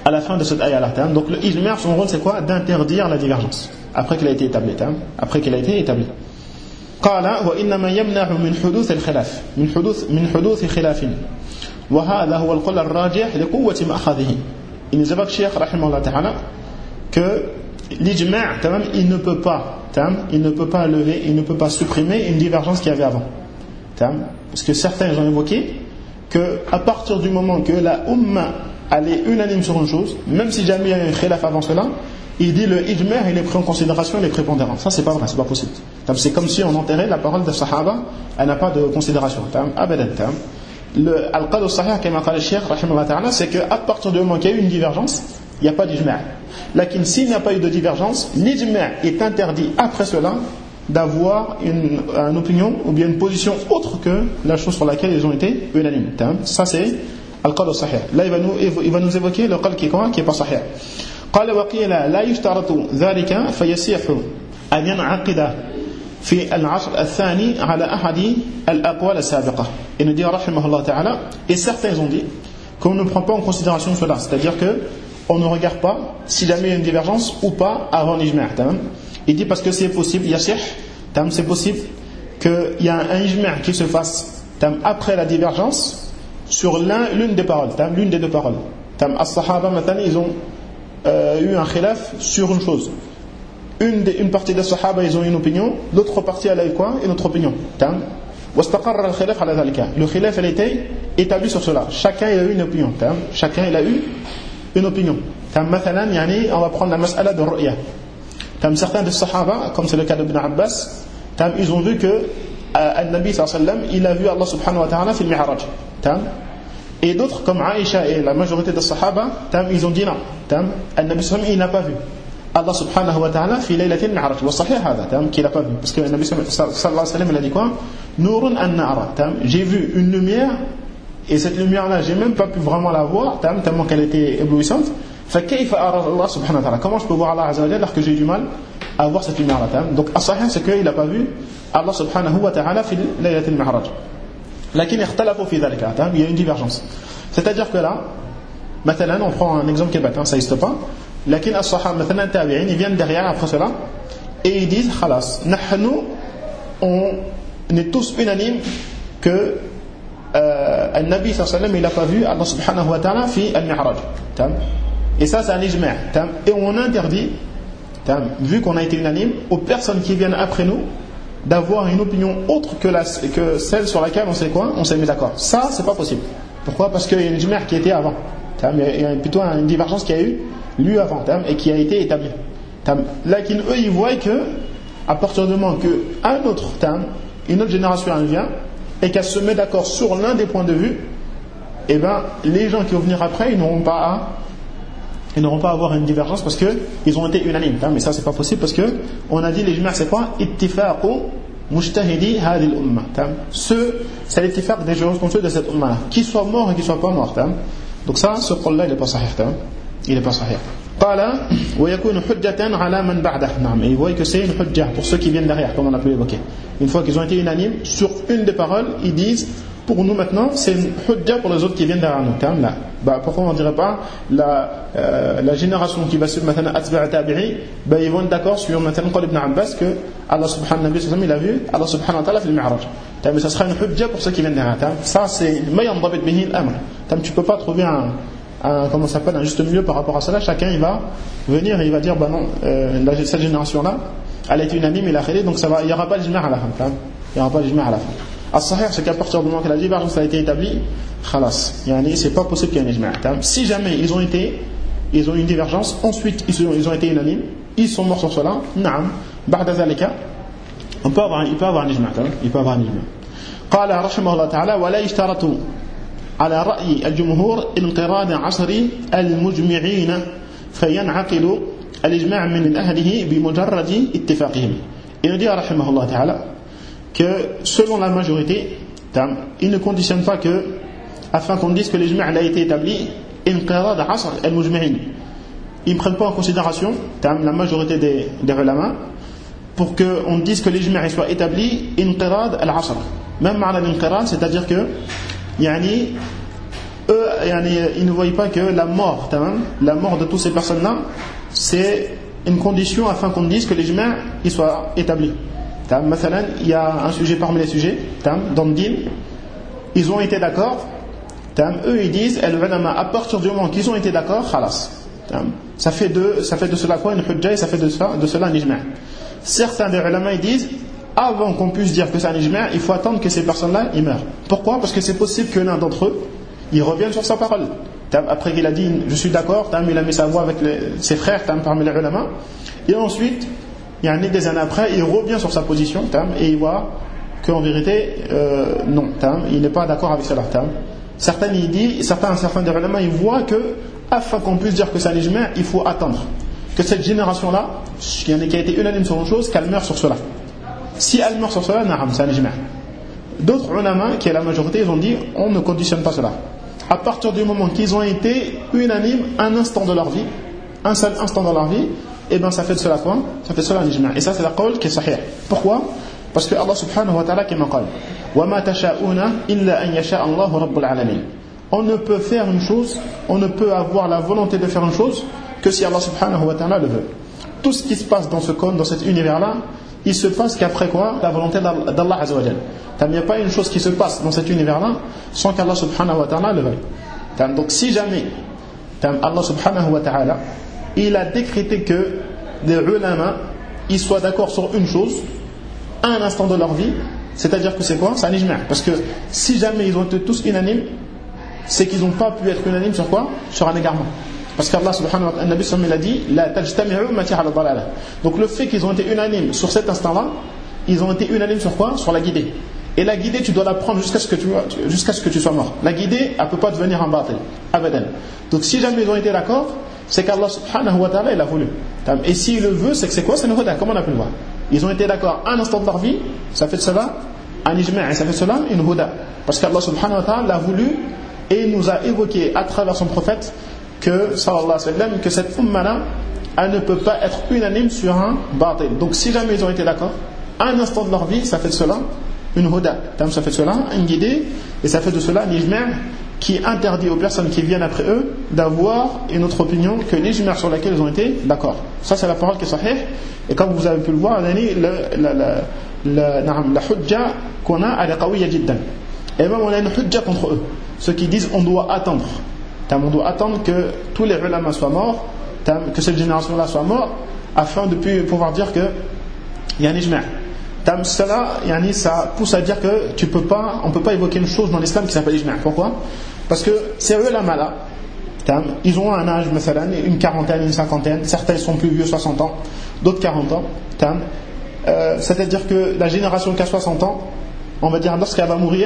à la fin de cette ayah-là. Donc le ijma', son rôle c'est quoi? D'interdire la divergence après qu'elle a été établie. Après qu'elle a été établie. قال وإنما يمنع من حدوث الخلاف من حدوث خلاف وهذا هو القول الراجح لقوة مأخذه. Il nous évoque Cheikh rahimahullah ta'ala que l'ijma' il ne peut pas lever, il ne peut pas supprimer une divergence qu'il y avait avant. Parce que certains ont évoqué que à partir du moment que la umma elle est unanime sur une chose, même si jamais il y a un khilaf avant cela, il dit le ijma' il est pris en considération, il est prépondérant. Ça c'est pas vrai, c'est pas possible. C'est comme si on enterrait la parole des sahaba, elle n'a pas de considération. Abadan. Le al-qad al-sahih comme a dit le cheikh rahimahullah ta'ala, c'est que à partir du moment qu'il y a eu une divergence, il n'y a pas d'ijma'. Lakin s'il n'y a pas eu de divergence, l'ijma' est interdit après cela d'avoir une opinion ou bien une position autre que la chose sur laquelle ils ont été unanimes. Ça c'est al-qad al-sahih. Là il va nous évoquer le qad qui est pas sahih. قال وقيل لا يشترط ذلك فيصح أن ينعقد في العصر الثاني على أحد الأقوال السابقة. Il nous dit rahimahullah ta'ala, et certains ont dit qu'on ne prend pas en considération cela, c'est-à-dire que on ne regarde pas si jamais il y a une divergence ou pas avant l'ijma'. Il dit parce que c'est possible, yasih, c'est possible qu'il y a un ijma' qui se fasse après la divergence sur l'une des paroles, l'une des deux paroles. As-sahaba maintenant ils ont eu un khilaf sur une chose. Une partie des sahaba ils ont une opinion, l'autre partie elle a eu quoi? Une autre opinion. Le khilaf elle était établi sur cela. Chacun il a eu une opinion. Chacun il a eu une opinion. On va prendre la mas'ala de ru'ya. Certains des sahaba, comme c'est le cas d'Ibn Abbas, ils ont vu que Al-Nabi sallallahu alayhi wa sallam il a vu Allah subhanahu wa ta'ala fil mi'raj. Et d'autres comme Aïcha et la majorité des sahaba, ils ont dit non. Al-Nabi sallallahu il n'a pas vu Allah subhanahu wa ta'ala fi laylatil mi'raj. Wa sahih hada, qu'il n'a pas vu. Parce que Al-Nabi sallallahu alayhi wa sallam il a dit quoi? Nurun an-na'ra. J'ai vu une lumière et cette lumière-là, j'ai même pas pu vraiment la voir, tellement qu'elle était éblouissante. فكيف أرى الله سبحانه وتعالى? Comment je peux voir Allah azza wa jalla alors que j'ai du mal à voir cette lumière-là? Donc as-sahih c'est qu'il n'a pas vu Allah subhanahu wa ta'ala fi laylatil mi'raj. Lakin ikhtalafu fi dhalika, il y a une divergence. C'est-à-dire que là, maintenant on prend un exemple qui est bête, ça n'existe pas. Lakin as-sahaba maintenant tabi'in, ils viennent derrière après cela et ils disent khalas, nahnu on est tous unanimes que Al-Nabi sallallahu alayhi wa sallam il n'a pas vu Allah subhanahu wa ta'ala fi al-mi'raj. Et ça c'est un ijma'. Et on interdit, vu qu'on a été unanime, aux personnes qui viennent après nous d'avoir une opinion autre que celle sur laquelle on sait quoi, on s'est mis d'accord. Ça c'est pas possible. Pourquoi? Parce qu'il y a une ijma' qui était avant. Il y a plutôt une divergence qui a eu lieu avant et qui a été établie. Là eux ils voient que à partir du moment qu'un autre une autre génération elle vient et qu'elle se met d'accord sur l'un des points de vue, et ben les gens qui vont venir après ils n'auront pas à avoir une divergence parce que ils ont été unanimes. Mais ça c'est pas possible parce que on a dit l'ijma' c'est quoi? Ittifaqu mujtahidi hadhihi al-umma. C'est l'ittifaq des jurisconsultes de cette umma, qu'ils soient morts et qu'ils soient pas morts. Donc ça, ce qol-là il est pas sahih. Il est pas sahih. قال ويكون حجة على من بعده. Et ils voient que c'est une hujja pour ceux qui viennent derrière, comme on a pu l'évoquer. Une fois qu'ils ont été unanimes sur une des paroles, ils disent pour nous maintenant, c'est une hujja pour les autres qui viennent derrière nous. Là. Pourquoi on ne dirait pas la génération qui va suivre maintenant Atba' Tabi'i, ils vont être d'accord sur maintenant Qal ibn Abbas que Allah subhanahu wa ta'ala il a vu Allah subhanahu wa ta'ala fil mi'raj. Mais ça sera une hujja pour ceux qui viennent derrière. Ça c'est ma yandabit bihi al-amr. Tu peux pas trouver comment ça s'appelle, un juste milieu par rapport à cela. Chacun il va venir et il va dire non, cette génération là elle est unanime, il a khali, donc il n'y aura pas l'ijma' à la fin. Il n'y aura pas l'ijma' à la fin. As-sahih c'est qu'à partir du moment que la divergence a été établie, khalas, c'est pas possible qu'il y ait un ijma'. Si jamais ils ont eu une divergence, ensuite ils ont été unanimes, ils sont morts sur cela, na'am, ba'da dhalika, il peut avoir un ijma'. Il peut avoir un ijma'. قال رحمه الله تعالى ولا يشترط على رأي الجمهور انقراض عصر المجمعين فينعقد الإجماع من أهله بمجرد اتفاقهم. Il nous dit رحمه الله تعالى que selon la majorité, il ne conditionne pas que, afin qu'on dise que l'ijma' a été établi, inqirad asr al-mujma'in. Ils ne prennent pas en considération la majorité des ulama pour qu'on dise que l'ijma' soit établi inqirad al-asr. Même ma'na l'inqirad, c'est-à-dire que eux, ils ne voyaient pas que la mort de toutes ces personnes-là, c'est une condition afin qu'on dise que l'ijma' il soit établi. Mathalan, il y a un sujet parmi les sujets, dans le din, ils ont été d'accord, eux ils disent, à partir du moment qu'ils ont été d'accord, khalas. Ça fait de cela quoi une hujja et ça fait de cela un ijma'. Certains des ulama ils disent, avant qu'on puisse dire que c'est un ijma', il faut attendre que ces personnes-là ils meurent. Pourquoi ? Parce que c'est possible que l'un d'entre eux il revienne sur sa parole. Après qu'il a dit je suis d'accord, il a mis sa voix avec ses frères parmi les ulama, et ensuite des années après il revient sur sa position et il voit qu'en vérité non, il n'est pas d'accord avec cela. Certains des ulama ils voient que afin qu'on puisse dire que c'est un ijma', il faut attendre que cette génération-là qui a été unanime sur une chose, qu'elle meurt sur cela. Si elle meurt sur cela, c'est un ijma'. D'autres ulama, qui est la majorité, ils ont dit on ne conditionne pas cela. À partir du moment qu'ils ont été unanimes un instant de leur vie, un seul instant dans leur vie, et bien ça fait de cela quoi ? Ça fait de cela un ijma'. Et ça c'est la qawl qui est sahih. Pourquoi ? Parce que Allah subhanahu wa ta'ala qui m'a dit وَمَا تَشَاءُونَ إِلَّا أَن يَشَاءَ اللَّهُ رَبُّ الْعَالَمِينَ. On ne peut faire une chose, on ne peut avoir la volonté de faire une chose que si Allah subhanahu wa ta'ala le veut. Tout ce qui se passe dans ce cône, dans cet univers-là, il se passe qu'après quoi ? La volonté d'Allah azza wa jal. Il n'y a pas une chose qui se passe dans cet univers-là sans qu'Allah subhanahu wa ta'ala le veuille. Donc si jamais Allah subhanahu wa ta'ala il a décrété que des ulama ils soient d'accord sur une chose à un instant de leur vie, c'est-à-dire que c'est quoi ? C'est un ijma'. Parce que si jamais ils ont été tous unanimes, c'est qu'ils n'ont pas pu être unanimes sur quoi ? Sur un égarement. Parce qu'Allah subhanahu wa ta'ala, Nabi sallallahu alayhi wa sallam, il a dit la tajtami'u ummati ala dalalah. Donc le fait qu'ils ont été unanimes sur cet instant-là, ils ont été unanimes sur quoi ? Sur la guidée. Et la guidée, tu dois la prendre jusqu'à ce que tu sois mort. La guidée, elle ne peut pas devenir un batil. Abadan. Donc si jamais ils ont été d'accord, c'est qu'Allah subhanahu wa ta'ala, il a voulu. Et s'il le veut, c'est que c'est quoi ? C'est une huda, comme on a pu le voir. Ils ont été d'accord un instant de leur vie, ça fait de cela un ijma', et ça fait de cela une huda. Parce qu'Allah subhanahu wa ta'ala l'a voulu et nous a évoqué à travers son prophète que, sallallahu alayhi wa sallam, que cette umma-là, elle ne peut pas être unanime sur un batil. Donc si jamais ils ont été d'accord, un instant de leur vie, ça fait de cela une huda. Ça fait de cela une guidée, et ça fait de cela un ijma' qui interdit aux personnes qui viennent après eux d'avoir une autre opinion que l'ijma' sur laquelle ils ont été d'accord. Ça c'est la parole qui est sahih, et comme vous avez pu le voir, la hujja qu'on a, elle est qawiyya jiddan. Et même on a une hujja contre eux, ceux qui disent on doit attendre que tous les ulama soient morts, que cette génération-là soit morte, afin de pouvoir dire que il y a un ijma'. Cela, ça pousse à dire que on peut pas évoquer une chose dans l'islam qui s'appelle ijma'. Pourquoi ? Parce que ces ulama-là, ils ont un âge, une quarantaine, une cinquantaine, certains sont plus vieux, 60 ans, d'autres 40 ans. C'est-à-dire que la génération qui a 60 ans, on va dire lorsqu'elle va mourir,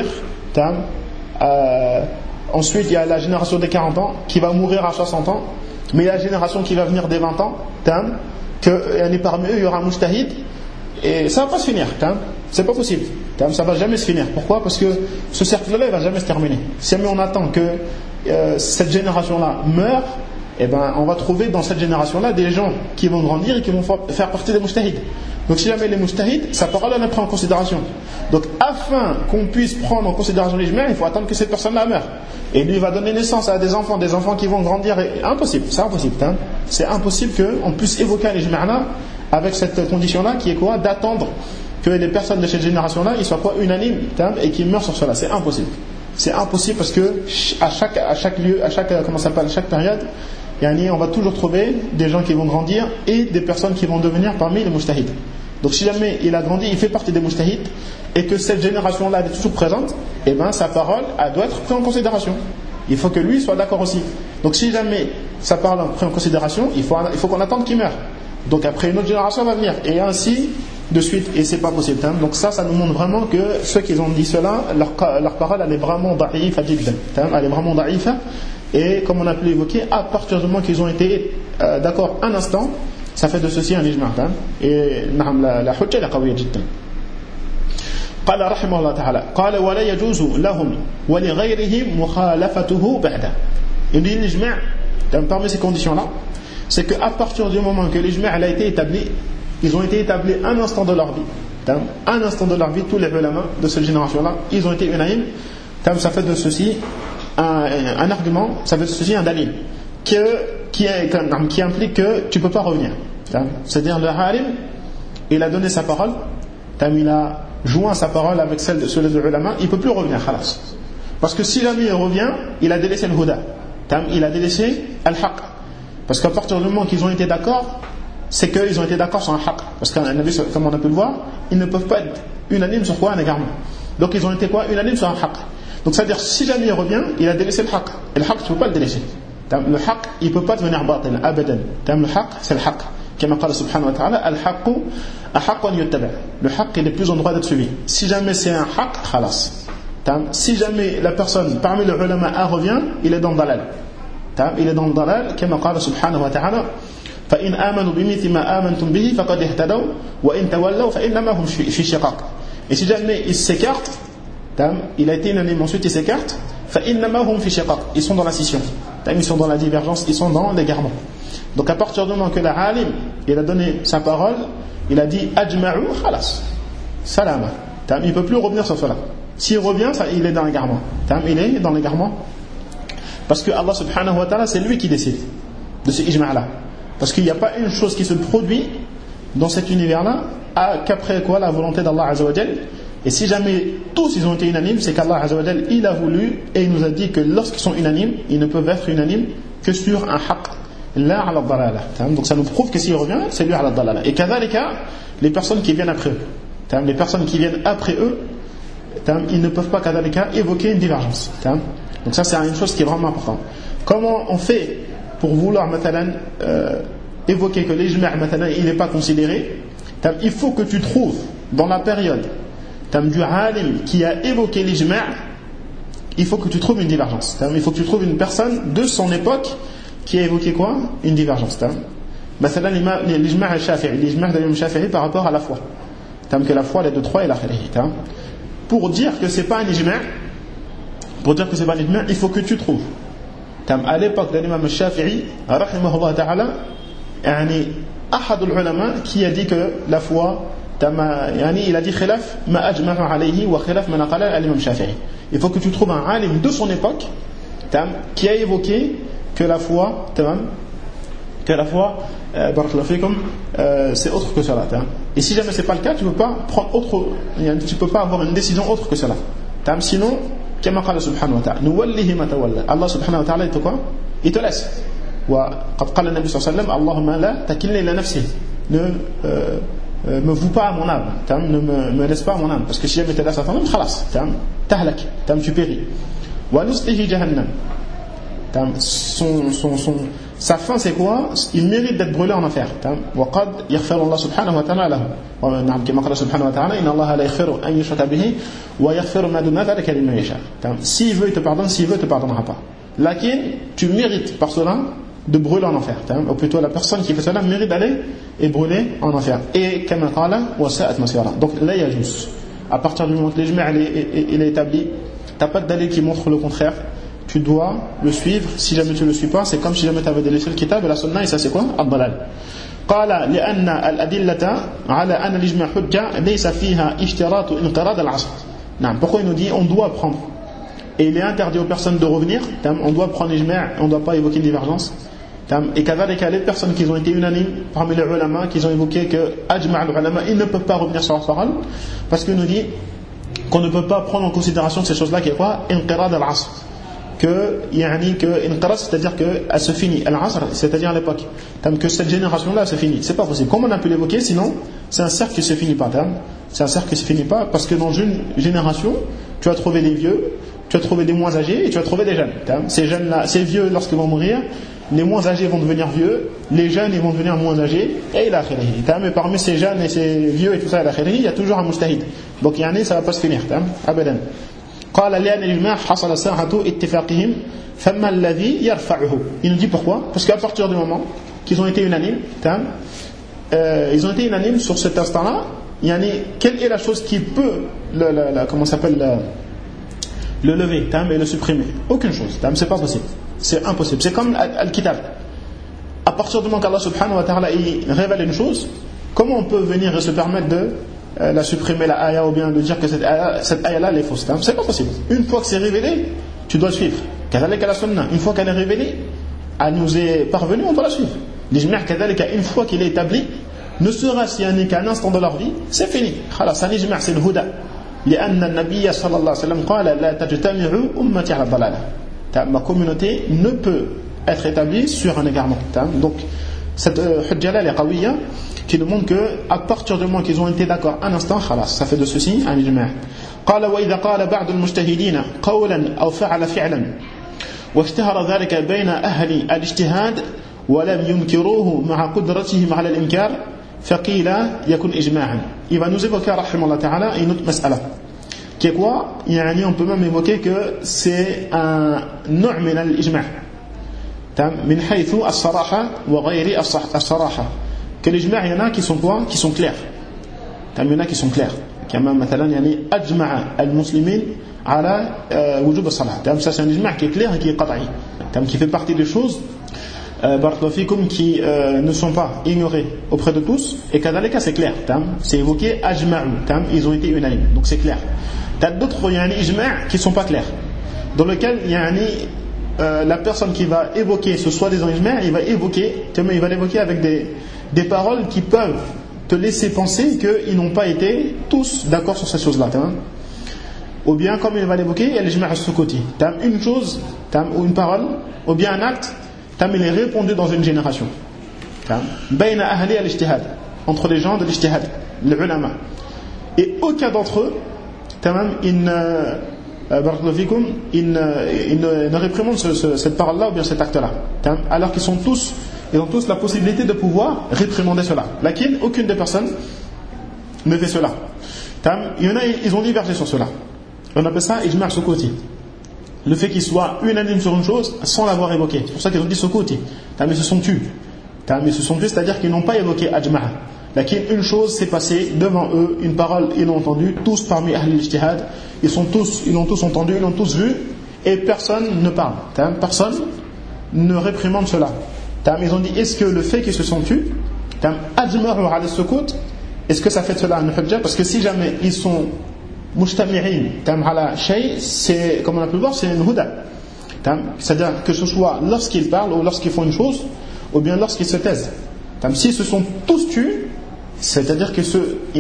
ensuite il y a la génération des 40 ans qui va mourir à 60 ans, mais la génération qui va venir des 20 ans, que parmi eux il y aura un mujtahid, et ça va pas se finir, c'est pas possible, ça va jamais se finir. Pourquoi ? Parce que ce cercle-là il va jamais se terminer. Si jamais on attend que cette génération-là meure, on va trouver dans cette génération-là des gens qui vont grandir et qui vont faire partie des mujtahids. Donc si jamais les mujtahids, sa parole elle prend en considération. Donc afin qu'on puisse prendre en considération l'ijma', il faut attendre que cette personne-là meure. Et lui va donner naissance à des enfants qui vont grandir. Impossible, c'est impossible. C'est impossible qu'on puisse évoquer l'ijma'-là avec cette condition-là qui est quoi ? D'attendre que les personnes de cette génération-là ils soient unanimes et qu'ils meurent sur cela. C'est impossible. C'est impossible parce que à chaque lieu, à chaque période, on va toujours trouver des gens qui vont grandir et des personnes qui vont devenir parmi les mujtahids. Donc si jamais il a grandi, il fait partie des mujtahids et que cette génération-là est toujours présente, sa parole elle doit être prise en considération. Il faut que lui soit d'accord aussi. Donc si jamais sa parole est prise en considération, il faut qu'on attende qu'il meure. Donc après une autre génération va venir et ainsi de suite, et c'est pas possible. Donc ça nous montre vraiment que ceux qui ont dit cela, leur parole elle est vraiment da'ifa jiddan. Elle est vraiment da'ifa, et comme on a pu l'évoquer, à partir du moment qu'ils ont été d'accord un instant, ça fait de ceci un ijma'. Et la hujja est qawiyya jiddan. قال رحمه الله تعالى قال ولا يجوز لهم ولغيرهم مخالفته بعد. Il dit l'ijma' parmi ces conditions-là, c'est qu'à partir du moment que l'ijma' a été établi, ils ont été établis un instant de leur vie. Tous les ulama de cette génération-là, ils ont été unanimes. Ça fait de ceci un argument, ça veut dire ceci, un dalil, qui implique que tu ne peux pas revenir. C'est-à-dire le alim, il a donné sa parole, il a joint sa parole avec celle de l'ulama, il ne peut plus revenir, khalas. Parce que si jamais il revient, il a délaissé le huda, il a délaissé al-haq. Parce qu'à partir du moment qu'ils ont été d'accord, c'est qu'ils ont été d'accord sur un haq. Parce qu'un nabi, comme on a pu le voir, ils ne peuvent pas être unanimes sur quoi? Un égarement. Donc ils ont été quoi? Unanimes sur un haq. Donc ça veut dire si jamais il revient, il a délaissé le haq. Et le haq, tu ne peux pas le délaisser. Le haq, il ne peut pas devenir batil, abadan. Le haq, c'est le haq. Comme قال سبحانه وتعالى الحق أحق أن يتبع. Le haq, il est plus en droit d'être suivi. Si jamais c'est un haq, khalas. Si jamais la personne parmi les ulama revient, il est dans le dalal. Il est dans le dalal, comme قال سبحانه وتعالى فإن آمنوا بمثل ما آمنتم به فقد اهتدوا وإن تولوا فإنما هم في شقاق. Et si jamais ils s'écartent, il a été unanime, ensuite ils s'écartent, فإنما هم في شقاق. Ils sont dans la scission, ils sont dans la divergence, ils sont dans l'égarement. Donc à partir du moment que l'alim, il a donné sa parole, il a dit ajma'u khalas, salama. Il ne peut plus revenir sur cela. S'il revient, il est dans l'égarement. Il est dans l'égarement. Parce que Allah subhanahu wa ta'ala, c'est lui qui décide de ce ijma' là. Parce qu'il n'y a pas une chose qui se produit dans cet univers-là qu'après quoi la volonté d'Allah azza wa jal. Et si jamais tous ils ont été unanimes, c'est qu'Allah azza wa jal, il a voulu et il nous a dit que lorsqu'ils sont unanimes, ils ne peuvent être unanimes que sur un haqq. Là, ala dalala. Donc ça nous prouve que s'il revient, c'est lui ala dalala. Et kadhalika, les personnes qui viennent après eux, les personnes qui viennent après eux, ils ne peuvent pas kadhalika évoquer une divergence. Donc ça, c'est une chose qui est vraiment importante. Comment on fait pour vouloir évoquer que l'ijma' il n'est pas considéré? Il faut que tu trouves dans la période du alim qui a évoqué l'ijma', il faut que tu trouves une divergence. Il faut que tu trouves une personne de son époque qui a évoqué quoi? Une divergence. L'ijma' al-Shafi'i, l'ijma' d'Imam Shafi'i par rapport à la foi. Que la foi elle est de 3 et la khalihi. Pour dire que c'est pas un ijma', il faut que tu trouves. À l'époque de l'imam al-Shafi'i, rahimahullah ta'ala, ahad al-ulama qui a dit que la foi, il a dit khilaf ma ajma'a alayhi wa khilaf ma naqala al-imam Shafi'i. Il faut que tu trouves un alim de son époque qui a évoqué que la foi, c'est autre que cela. Et si jamais c'est pas le cas, tu peux pas prendre tu peux pas avoir une décision autre que cela. Sinon, كما قال سبحانه وتعالى نوله ما تولى. Allah subhanahu wa ta'ala il te quoi? Il te laisse. وقد قال النبي صلى الله عليه وسلم اللهم لا تكلني إلى نفسي. Ne me voue pas à mon âme. Ne me laisse pas à mon âme. Parce que si jamais tu laisses à ton âme, خلاص. تهلك. Tu péris. ونصله جهنم. Sa fin c'est quoi? Il mérite d'être brûlé en enfer. وقد يغفر الله سبحانه وتعالى له. نعم كما قال سبحانه وتعالى إن الله لا يغفر أن يشرك به ويغفر ما دون ذلك لمن يشاء. S'il veut il te pardonne, s'il veut il te pardonnera pas. Lakin tu mérites par cela de brûler en enfer. Ou plutôt la personne qui fait cela mérite d'aller et brûler en enfer. Et كما قال وساءت مصيرا. Donc là il y a juste. À partir du moment que l'ijma' il est établi, t'as pas de dalil qui montre le contraire. Tu dois le suivre. Si jamais tu ne le suis pas, c'est comme si jamais tu avais délaissé le kitab et la sunna, et ça c'est quoi? Ad-dalal. قال لأن الأدلة على أن الإجماع حجة ليس فيها اشتراط انقراض العصر. Pourquoi il nous dit on doit prendre? Et il est interdit aux personnes de revenir. On doit prendre l'ijma', on ne doit pas évoquer une divergence. Et qu'avec les personnes qui ont été unanimes parmi les ulama, qui ont évoqué que ajma' al-ulama, ils ne peuvent pas revenir sur leur parole, parce qu'il nous dit qu'on ne peut pas prendre en considération ces choses-là qui est quoi? Inqirad al-asr. Que inqirad, c'est-à-dire qu'elle se finit, al-asr, c'est-à-dire à l'époque, que cette génération-là se finit. C'est pas possible. Comment on a pu l'évoquer? Sinon, c'est un cercle qui se finit pas. C'est un cercle qui se finit pas, parce que dans une génération, tu as trouvé des vieux, tu as trouvé des moins âgés et tu as trouvé des jeunes. Ces jeunes-là, ces vieux, lorsqu'ils vont mourir, les moins âgés vont devenir vieux, les jeunes ils vont devenir moins âgés, et il a khirihi. Mais parmi ces jeunes et ces vieux et tout ça, il y a toujours un mustahid. Donc ça va pas se finir. Abadan. قال لأن الإجماع حصل ساعة اتفاقهم ثم الذي يرفعه. Il nous dit pourquoi? Parce qu'à partir du moment qu'ils ont été unanimes, ils ont été unanimes sur cet instant-là, quelle est la chose qui peut le lever et le supprimer? Aucune chose. C'est pas possible. C'est impossible. C'est comme Al-Kitab. À partir du moment qu'Allah subhanahu wa ta'ala il révèle une chose, comment on peut venir et se permettre de la supprimer, la ayah, ou bien de dire que cette ayah-là elle est fausse? C'est pas possible. Une fois que c'est révélé, tu dois le suivre. كذلك la sunna, une fois qu'elle est révélée, elle nous est parvenue, on doit la suivre. L'ijma' كذلك, une fois qu'il est établi, ne sera-ce qu'un instant de leur vie, c'est fini. خلاص, un ijma' c'est le huda. لأن النبي صلى الله عليه وسلم قال لا تجتمع أمتي على الضلالة. Ma communauté ne peut être établie sur un égarement. Donc cette hujja-là, elle est qawiyya, qui nous montre qu'à partir du moment qu'ils ont été d'accord un instant, خلاص, ça fait de ceci un ijma'. قال وإذا قال بعض المجتهدين قولا أو فعل فعلا واشتهر ذلك بين أهل الاجتهاد ولم ينكروه مع قدرتهم على الإنكار فقيل يكون إجماعا. Il va nous évoquer رحمه الله تعالى une autre مسألة qui est quoi? يعني on peut même évoquer que c'est un نوع من الإجماع من حيث الصراحة وغير الصراحة. Que l'ijma' il y en a qui sont quoi? Qui sont clairs. Il y en a qui sont clairs. كما مثلا يعني أجمع المسلمين على وجوب الصلاة. Ça c'est un ijma' qui est clair et qui est qat'i, qui fait partie des choses qui ne sont pas ignorées auprès de tous, et kadhalika c'est clair, c'est évoqué ajma'u, ils ont été unanimes, donc c'est clair. T'as d'autres ijma' qui sont pas clairs, dans lequel la personne qui va évoquer ce soi-disant ijma', il va l'évoquer avec des paroles qui peuvent te laisser penser qu'ils n'ont pas été tous d'accord sur ces choses-là. Ou bien, comme il va l'évoquer, il y a l'ijma' as-sukuti. Une chose, ou une parole, ou bien un acte, il est répandu dans une génération. Bayna ahli al-ijtihad, entre les gens de l'ijtihad, les ulama. Et aucun d'entre eux, il ne réprimande cette parole-là ou bien cet acte-là. Alors qu'ils ont tous la possibilité de pouvoir réprimander cela. Laquelle aucune des personnes ne fait cela. Il y en a, ils ont divergé sur cela. On appelle ça ijma' sukuti. Le fait qu'ils soient unanimes sur une chose sans l'avoir évoqué. C'est pour ça qu'ils ont dit sukuti. Ils se sont tus. C'est-à-dire qu'ils n'ont pas évoqué ajma'a. Laquelle une chose s'est passée devant eux, une parole, ils l'ont entendue, tous parmi ahli al-ijtihad, ils l'ont tous entendu, ils l'ont tous vu, et personne ne parle. Personne ne réprimande cela. Ils ont dit, est-ce que le fait qu'ils se sont tus, est-ce que ça fait cela une hujja? Parce que si jamais ils sont mujtami'in ala shay, c'est, comme on a pu le voir, c'est une huda. C'est-à-dire que ce soit lorsqu'ils parlent ou lorsqu'ils font une chose, ou bien lorsqu'ils se taisent. S'ils se sont tous tus, c'est-à-dire que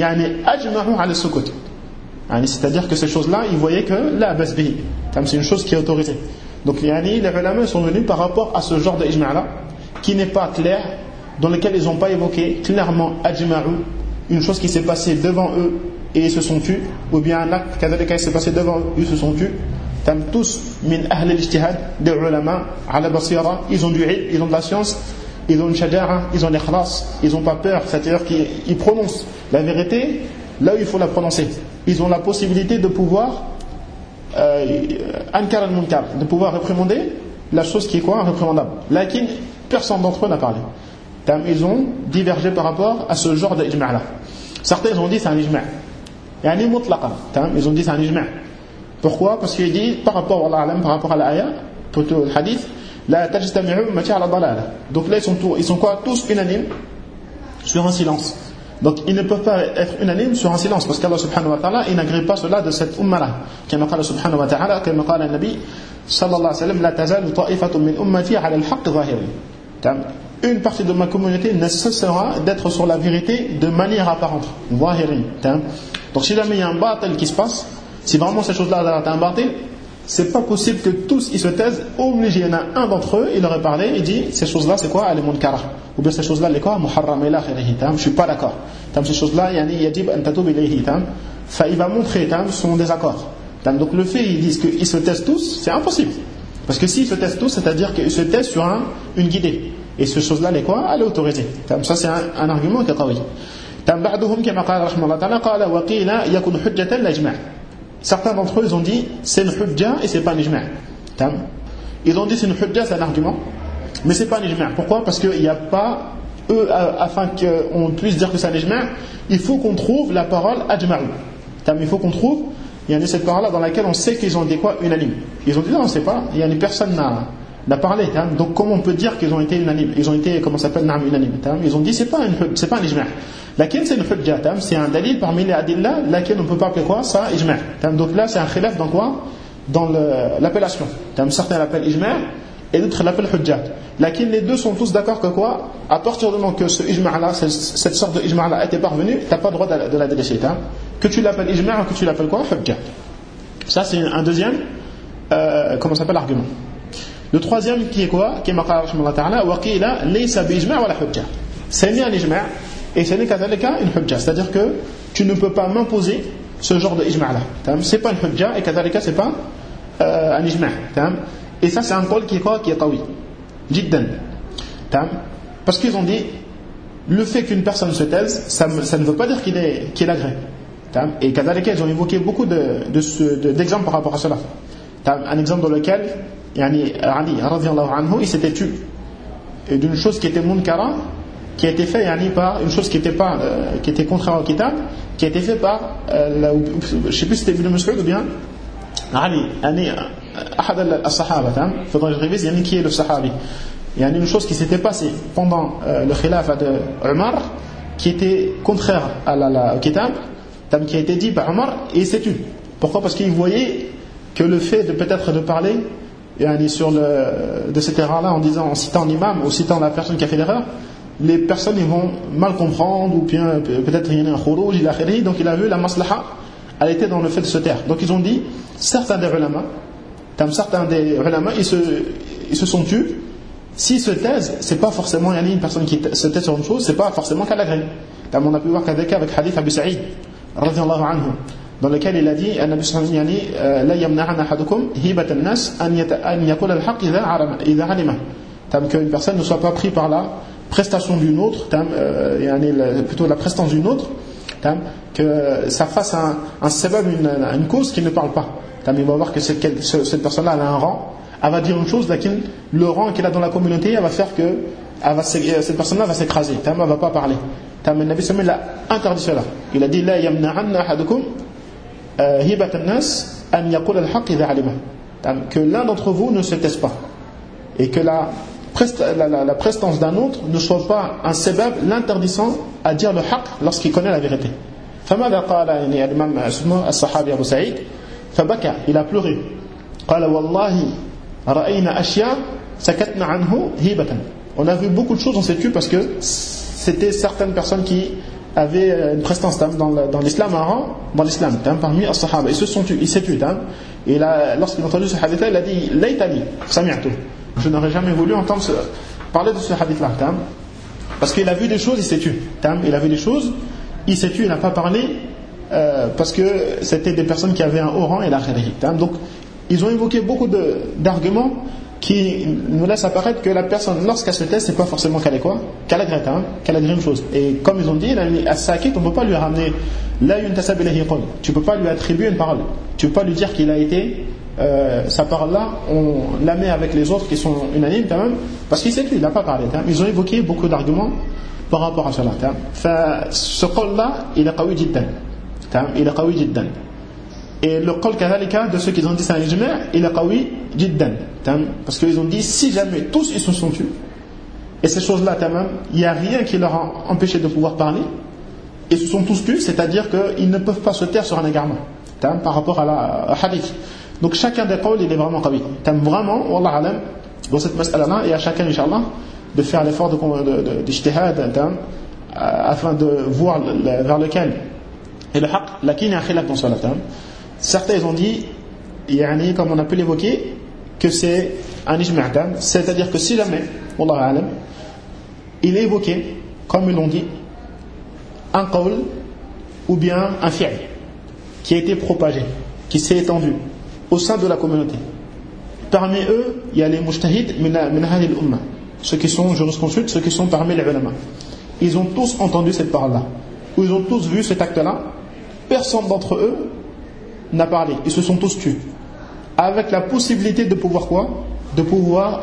c'est-à-dire que ces choses-là, ils voyaient que la basbihi, c'est une chose qui est autorisée. Donc les ulama sont venus par rapport à ce genre d'ijma'-là, qui n'est pas clair, dans lequel ils n'ont pas évoqué clairement ajma'u, une chose qui s'est passée devant eux et ils se sont tus, ou bien un acte qui s'est passé devant eux et ils se sont tus. Tous min ahl al-ijtihad, des ulama, ala basira, ils ont du ilm, ils ont de la science, ils ont une shaja'a, ils ont l'ikhlas, ils n'ont pas peur, c'est-à-dire qu'ils prononcent la vérité là où il faut la prononcer. Ils ont la possibilité de pouvoir ankar al-munkar, de pouvoir réprimander la chose qui est quoi, réprimandable. Lakin personne d'entre eux n'a parlé. Ils ont divergé par rapport à ce genre d'ijma' là. Certains ont dit c'est un ijma'. Yani mutlaqan. Ils ont dit c'est un ijma'. Pourquoi? Parce qu'il dit par rapport à l'ayah, plutôt le hadith, la tajtami'u ummati ala dalala. Donc là ils sont quoi? Tous unanimes sur un silence. Donc ils ne peuvent pas être unanimes sur un silence, parce qu'Allah subhanahu wa ta'ala il n'agrée pas cela de cette umma-là. Comme qala subhanahu wa ta'ala, comme qala al-nabi sallallahu alayhi wa sallam, la tazalu ta'ifatun min ummati ala al-haqq zahirin. Une partie de ma communauté ne cessera d'être sur la vérité de manière apparente, zahirin. Donc si jamais il y a un batil qui se passe, si vraiment cette chose-là est un batil, c'est pas possible que tous ils se taisent, obligé, il y en a un d'entre eux, il aurait parlé, il dit ces choses-là c'est quoi? Elle est munkara. Ou bien ces choses-là, les quoi? Muharram ila khirihi. Je suis pas d'accord. Ces choses-là, yajib an tatub ilayhi. Il va montrer son désaccord. Donc le fait ils disent qu'ils se taisent tous, c'est impossible. Parce que s'ils se taisent tous, c'est-à-dire qu'ils se taisent sur une guidée. Et ces choses-là, les quoi? Elle est autorisée. Ça c'est un argument qui est qawi. بعضهم كما قال رحمه الله تعالى قال وقيل يكون حجة لا إجماع. Certains d'entre eux ils ont dit c'est une hujja et c'est pas un ijma'. Ils ont dit c'est une hujja, c'est un argument, mais c'est pas un ijma'. Pourquoi? Parce qu'il n'y a pas eux, afin qu'on puisse dire que c'est un ijma', il faut qu'on trouve la parole ajma'u. Il faut qu'on trouve cette parole dans laquelle on sait qu'ils ont dit quoi? Unanimes. Ils ont dit non, on sait pas, personne n'a parlé. Donc comment on peut dire qu'ils ont été unanimes? Ils ont été, comment ça s'appelle, unanimes. Ils ont dit c'est pas un ijma'. Laquelle c'est une hujja, c'est un dalil parmi les adillah, laquelle on ne peut pas appeler quoi? Ça, ijma'. Donc là c'est un khilaf dans quoi? dans l'appellation. Certains l'appellent ijma' et d'autres l'appellent hujja. Les deux sont tous d'accord que quoi? À partir du moment que ce ijma' là, cette sorte de ijma' là était parvenue, t'as pas le droit de la délaisser. Que tu l'appelles ijma' ou que tu l'appelles quoi? Hujja. Ça c'est un deuxième comment ça s'appelle argument. Le troisième qui est quoi? Qui est maqala rahimahullah ta'ala wa qila laysa bi ijma' wala hujja. C'est ni un ijma' et c'est ni kadhalika une hujja. C'est-à-dire que tu ne peux pas m'imposer ce genre de ijma' là. C'est pas une hujja et kadhalika c'est pas un ijma'. Et ça c'est un qol qui est quoi? Qui est qawi. Jiddan. Parce qu'ils ont dit le fait qu'une personne se taise, ça ne veut pas dire qu'il est agré. Et kadhalika ils ont évoqué beaucoup d'exemples par rapport à cela. Un exemple dans lequel Ali radhiyallahu anhu il s'était tué d'une chose qui était munkara, qui a été fait par une chose qui était contraire au kitab, qui a été fait par je sais plus si c'était Ibn Mas'ud ou bien Ali ahad al-sahaba qui est le sahabi. Il y a une chose qui s'était passée pendant le khilafa de Omar qui était contraire au kitab, qui a été dit par Omar et il s'est tué. Pourquoi? Parce qu'il voyait que le fait de peut-être de parler de cette erreur-là en citant l'imam ou citant la personne qui a fait l'erreur, les personnes ils vont mal comprendre ou bien peut-être il y a un khurouj, donc il a vu la maslaha, elle était dans le fait de se taire. Donc ils ont dit, certains des ulama ils se sont tus. S'ils se taisent, c'est pas forcément une personne qui se tait sur une chose, c'est pas forcément qu'elle agrée. On a pu voir qu'avec hadith Abu Sa'id radhiyallahu anhu, dans lequel il a dit Nabi sallallahu alayhi wa sallam la yamna'anna ahadukum hibat an-nas an yaqula al-haqq idha 'alima. Qu'une personne ne soit pas pris par la prestation d'une autre, plutôt la prestance d'une autre, que ça fasse un sabab, une cause qui ne parle pas. Il va voir que cette personne-là elle a un rang, elle va dire une chose, le rang qu'elle a dans la communauté, elle va faire que cette personne-là va s'écraser, elle ne va pas parler. Le Nabi sallallahu alayhi wa sallam a interdit cela. Il a dit la yamna'anna ahadukum hibat an-nas an yaqula al-haqq idha 'alima. Que l'un d'entre vous ne se taise pas et que la prestance d'un autre ne soit pas un sabab l'interdisant à dire le haqq lorsqu'il connaît la vérité. فماذا قال الإمام الصحابي أبو سعيد فبكى, il a pleuré. قال والله رأينا أشياء سكتنا عنه هيبة. On a vu beaucoup de choses, on s'est tué parce que c'était certaines personnes qui avaient une prestance dans l'islam, un rang dans l'islam, parmi les sahaba. Ils se sont tués, il s'est tué. Et là, lorsqu'il a entendu ce hadith-là, il a dit Laytani, sami'tu. Je n'aurais jamais voulu entendre parler de ce hadith-là. Parce qu'il a vu des choses, il s'est tué. Il a vu des choses, il s'est tué, il n'a pas parlé parce que c'était des personnes qui avaient un haut rang et la khayri. Donc, ils ont évoqué beaucoup d'arguments qui nous laissent apparaître que la personne, lorsqu'elle se tait, c'est pas forcément qu'elle est quoi? Qu'elle agrée, qu'elle agrée une chose. Et comme ils ont dit, as-sakit, on ne peut pas lui ramener la yuntasab ilayhi qawl. Tu peux pas lui attribuer une parole. Tu peux pas lui dire qu'il a été sa parole-là, on la met avec les autres qui sont unanimes quand même, parce qu'il sait qu'il n'a pas parlé. Ils ont évoqué beaucoup d'arguments par rapport à cela. Ce qawl-là, il est qawi jiddan. Il est qawi jiddan. Et le qawl kadhalika de ceux qui ont dit c'est un ijma', il est qawi jiddan. Parce qu'ils ont dit si jamais tous ils se sont tués, et ces choses-là, il n'y a rien qui leur a empêché de pouvoir parler, et ils se sont tous tués, c'est-à-dire qu'ils ne peuvent pas se taire sur un égarement par rapport à la hadith. Donc chacun des qawls il est vraiment qawi. Vraiment, wallah alam, dans cette mas'ala-là, et à chacun, Inch'Allah, de faire l'effort d'ijtihad afin de voir vers lequel est le haqq. Lakin il y a un khilaf dans cela. Certains ils ont dit, comme on a pu l'évoquer, que c'est un ijma', c'est-à-dire que si jamais, wallah alam, il est évoqué, comme ils l'ont dit, un qawl ou bien un fi'l qui a été propagé, qui s'est étendu au sein de la communauté. Parmi eux, il y a les mujtahid min hadhihi al-umma, ceux qui sont jurisconsultes, ceux qui sont parmi les ulama. Ils ont tous entendu cette parole-là, ou ils ont tous vu cet acte-là. Personne d'entre eux n'a parlé. Ils se sont tous tués, avec la possibilité de pouvoir quoi? De pouvoir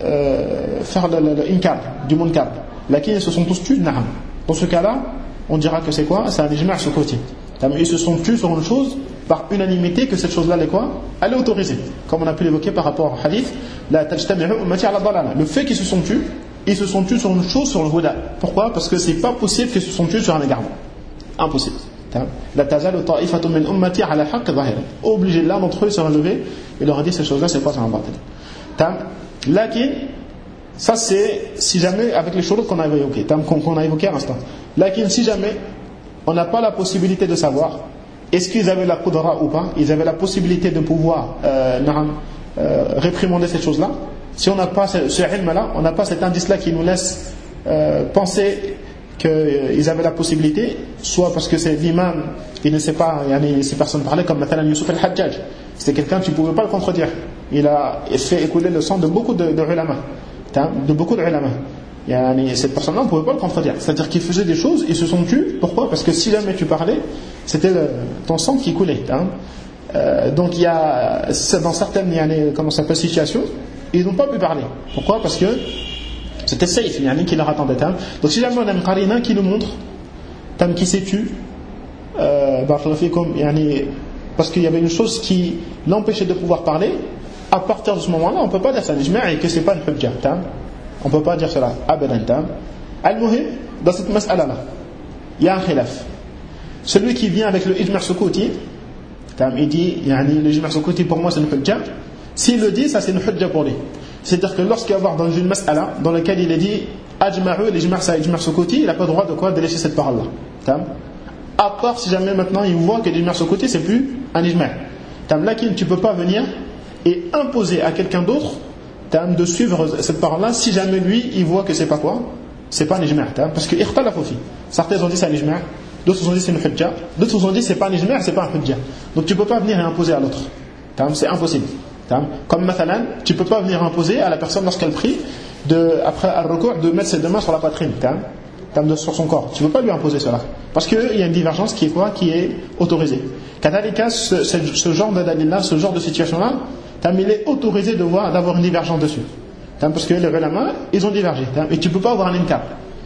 faire l'inkar du munkar. Lakin ils se sont tous tués. Na'am. Dans ce cas-là, on dira que c'est quoi? C'est un ijma' sur côté. Ils se sont tués sur une chose par unanimité que cette chose-là elle est quoi? Elle est autorisée. Comme on a pu l'évoquer par rapport au hadith, la tajtami'u ummati ala dalala. Le fait qu'ils se sont tués, ils se sont tués sur une chose, sur le huda. Pourquoi? Parce que c'est pas possible qu'ils se sont tués sur un égarement. Impossible. La tazalu ta'ifatun min ummati ala al-haqq zahiran. Obligé l'un d'entre eux se relever et leur a dit ces choses-là, c'est pas un batil. Lakin, ça c'est si jamais avec les choses qu'on a évoquées, qu'on a évoquées à l'instant. Lakin, si jamais on n'a pas la possibilité de savoir est-ce qu'ils avaient la qudra ou pas, ils avaient la possibilité de pouvoir réprimander ces choses-là. Si on n'a pas ce ilm-là, on n'a pas cet indice-là qui nous laisse penser qu'ils avaient la possibilité, soit parce que c'est l'imam qui ne sait pas, ces personnes parlaient comme Mathalan Yusuf al-Hajjaj. C'était quelqu'un, tu ne pouvais pas le contredire. Il a fait écouler le sang de beaucoup de ulama. De beaucoup de ulama. Cette personne-là, on ne pouvait pas le contredire. C'est-à-dire qu'il faisait des choses, ils se sont tus. Pourquoi ? Parce que si jamais tu parlais, c'était ton sang qui coulait. Donc il y a dans certaines situations, ils n'ont pas pu parler. Pourquoi ? Parce que c'était safe, qui leur attendait. Donc si jamais on a une qarina qui nous montre qui s'est tu, parce qu'il y avait une chose qui l'empêchait de pouvoir parler, à partir de ce moment-là, on ne peut pas dire ça l'ijma' et que ce n'est pas une hujja. On ne peut pas dire cela. Abadan. Al-muhim, dans cette mas'ala-là, il y a un khilaf. Celui qui vient avec le ijma' sukuti, il dit, le ijma' sukuti pour moi c'est une hujja. S'il le dit, ça c'est une hujja pour lui. C'est-à-dire que lorsqu'il va y avoir dans une mas'ala dans laquelle il est dit ajma'u, l'ijma' c'est ijma' sukuti, il n'a pas le droit de quoi ? De laisser cette parole-là. À part si jamais maintenant il voit que l'ijma' sukuti c'est plus un ijma'. Lakin, tu ne peux pas venir et imposer à quelqu'un d'autre de suivre cette parole-là si jamais lui il voit que c'est pas quoi ? C'est pas un ijma'. Parce que ikhtalafu fi. Certains ont dit c'est un ijma', d'autres ont dit c'est une hujja, d'autres ont dit c'est pas un ijma', c'est pas un hujja. Donc tu peux pas venir et imposer à l'autre. C'est impossible. Comme mathalan, tu peux pas venir imposer à la personne lorsqu'elle prie après al-ruku' de mettre ses deux mains sur la poitrine, sur son corps. Tu peux pas lui imposer cela. Parce qu'il y a une divergence qui est quoi ? Qui est autorisée. Kadhalika, ce genre de dalil-là, ce genre de situation-là, il est autorisé d'avoir une divergence dessus. Parce que les ulama, ils ont divergé. Et tu peux pas avoir un inkar.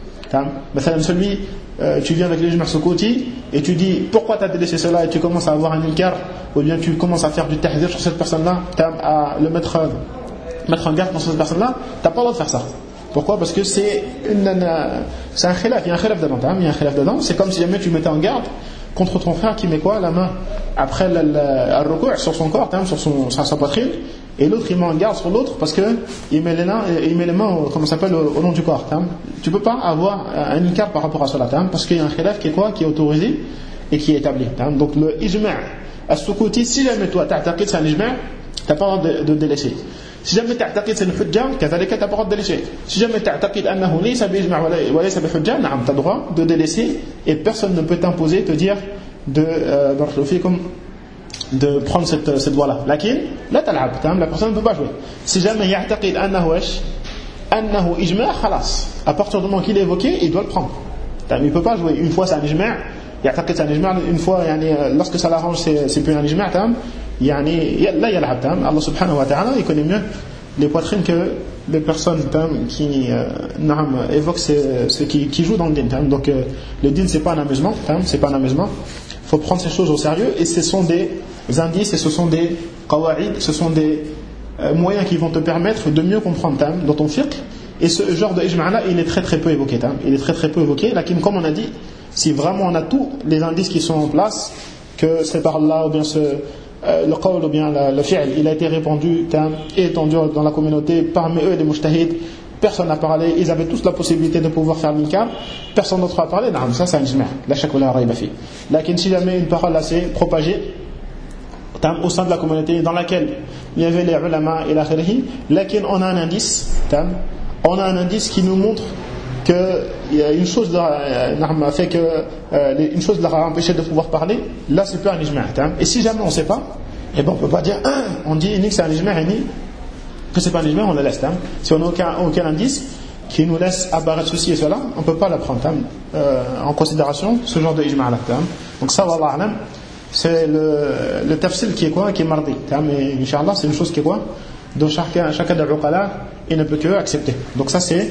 Tu viens avec l'ijma' sukuti et tu dis pourquoi tu as délaissé cela et tu commences à avoir un inkar, ou bien tu commences à faire du tahzir sur cette personne-là, à le mettre en garde sur cette personne-là, tu n'as pas le droit de faire ça. Pourquoi ? Parce que c'est un khilaf, il y a un khilaf dedans. C'est comme si jamais tu mettais en garde contre ton frère qui met quoi ? La main après le sur son corps, sur sa poitrine, et l'autre il met en garde sur l'autre parce que il met les mains au long du corps. Tu peux pas avoir un inkar par rapport à cela, parce qu'il y a un khilaf qui est quoi ? Qui est autorisé et qui est établi. Donc le ijma' as-sukuti, si jamais toi t'a'taqid c'est un ijma', t'as pas le droit de délaisser. Si jamais t'a'taqid c'est une hujja, kadhalika t'as pas le droit de délaisser. Si jamais t'a'taqid annahu laysa bi ijma' wa laysa bi hujja, t'as le droit de délaisser et personne ne peut t'imposer, te dire de prendre cette voie-là. Lakin, la tal'ab, la personne ne peut pas jouer. Si jamais ya'taqid annahu ijma', khalas. À partir du moment qu'il est évoqué, il doit le prendre. Il ne peut pas jouer. Une fois c'est un ijma', ya'taqid c'est un ijma', une fois lorsque ça l'arrange c'est plus un ijma', là yal'ab. Allah subhanahu wa ta'ala, il connaît mieux les poitrines que les personnes qui évoquent ceux qui jouent dans le din. Donc le din c'est pas un amusement, il faut prendre ces choses au sérieux, et ce sont des indices, et ce sont des qawa'id, ce sont des moyens qui vont te permettre de mieux comprendre dans ton fiqh. Et ce genre de ijma' là, il est très très peu évoqué. Il est très très peu évoqué. Lakin, comme on a dit, si vraiment on a tous les indices qui sont en place, que c'est par là ou bien le qawl ou bien le fi'l, il a été répandu et étendu dans la communauté, parmi eux les mujtahid, personne n'a parlé, ils avaient tous la possibilité de pouvoir faire l'inkar, personne d'autre a parlé, ça c'est un ijma', la shak wa la rayba fi. Lakin si jamais une parole s'est propagée au sein de la communauté dans laquelle il y avait les ulama et l'akhirihi, lakin on a un indice, qui nous montre que une chose a fait que une chose leur a empêché de pouvoir parler, là c'est plus un ijma'. Et si jamais on ne sait pas, on ne peut pas dire on dit ni que c'est un ijma' ni que c'est pas un ijma', on le laisse. Si on n'a aucun indice qui nous laisse apparaître ceci et cela, on ne peut pas le prendre en considération, ce genre de ijma' là. Donc ça, wallahu a'lam, c'est le tafsil qui est quoi, qui est mardi. Mais Inch'Allah, c'est une chose qui est quoi, dont chacun des uqala il ne peut que accepter. Donc ça c'est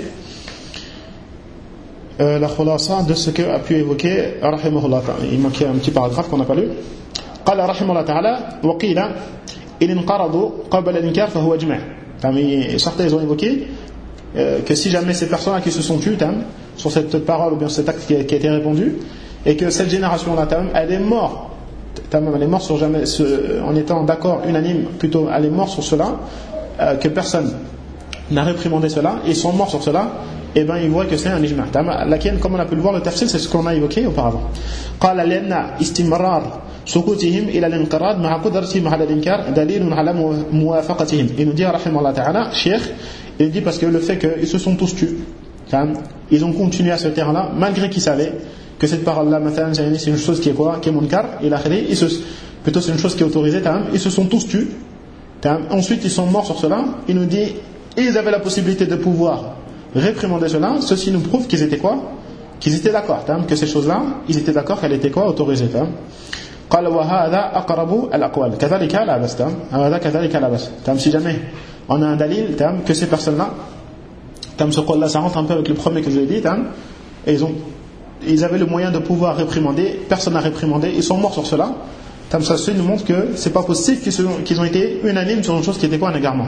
la khulasa de ce qu'a pu évoquer rahimahullah. Il manquait un petit paragraphe qu'on n'a pas lu. قال رحمه الله تعالى وقيل إن انقرضوا قبل الإنكار فهو إجماع. Certains ont évoqué que si jamais ces personnes qui se sont tues sur cette parole ou bien cet acte qui a été répondu, et que cette génération-là, elle est morte, elle est morte sur jamais, en étant d'accord, unanime, plutôt, elle est morte sur cela, que personne n'a réprimandé cela, et ils sont morts sur cela, et ben ils voient que c'est un ijma'. Laquelle, comme on a pu le voir, le tafsir, c'est ce qu'on a évoqué auparavant. قال لأن استمرار سكوتهم إلى الانقراض مع قدرتهم على الإنكار دليل على موافقتهم. Il nous dit رحمه الله تعالى, Cheikh, il dit parce que le fait qu'ils se sont tous tus, ils ont continué à ce terrain-là, malgré qu'ils savaient que cette parole-là, c'est une chose qui est quoi, qui est munkar, et plutôt c'est une chose qui est autorisée, ils se sont tous tus. Ensuite ils sont morts sur cela. Il nous dit, ils avaient la possibilité de pouvoir réprimander cela. Ceci nous prouve qu'ils étaient quoi, qu'ils étaient d'accord, que ces choses-là, ils étaient d'accord qu'elles étaient quoi, autorisées. قال وهذا أقرب الأقوال كذلك لا بأس هذا كذلك لا بأس. Si jamais on a un dalil que ces personnes-là, ce qol-là, ça rentre un peu avec le premier que je l'ai dit, et ils avaient le moyen de pouvoir réprimander, personne n'a réprimandé, ils sont morts sur cela. Ça nous montre que c'est pas possible qu'ils ont été unanimes sur une chose qui était quoi, un égarement.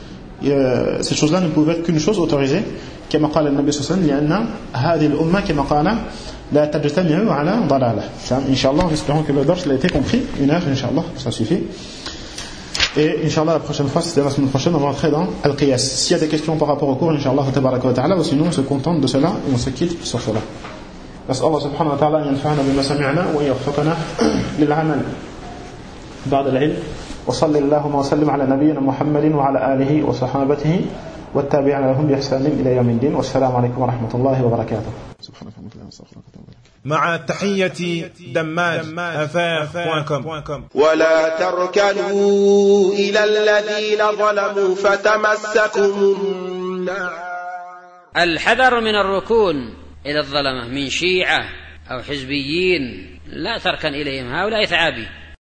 Ces choses-là ne pouvaient être qu'une chose autorisée. كما قال النبي صلى الله عليه وسلم لأن هذه الأمة كما قال لا تجتمع على ضلالة. Inch'Allah, en espérant que le dars a été compris. Une heure, Inch'Allah, ça suffit. Et Inch'Allah, la prochaine fois, c'est la semaine prochaine, on va entrer dans Al-Qiyas. S'il y a des questions par rapport au cours, Inch'Allah, tabaraka wa ta'ala, ou sinon on se contente de cela et on se quitte sur cela. نسأل الله سبحانه وتعالى أن ينفعنا بما سمعنا وأن يوفقنا للعمل بعد العلم. وصلى اللهم وسلم على نبينا محمد وعلى آله وصحابته والتابعين لهم بإحسان إلى يوم الدين. والسلام عليكم ورحمة الله وبركاته. سبحانك اللهم وبحمدك. مع تحية دماج@affaires.com. ولا تركنوا إلى الذين ظلموا فتمسكم النار. الحذر من الركون إلى الظلمة من شيعة أو حزبيين، لا تركن إليهم، هؤلاء ثعابي.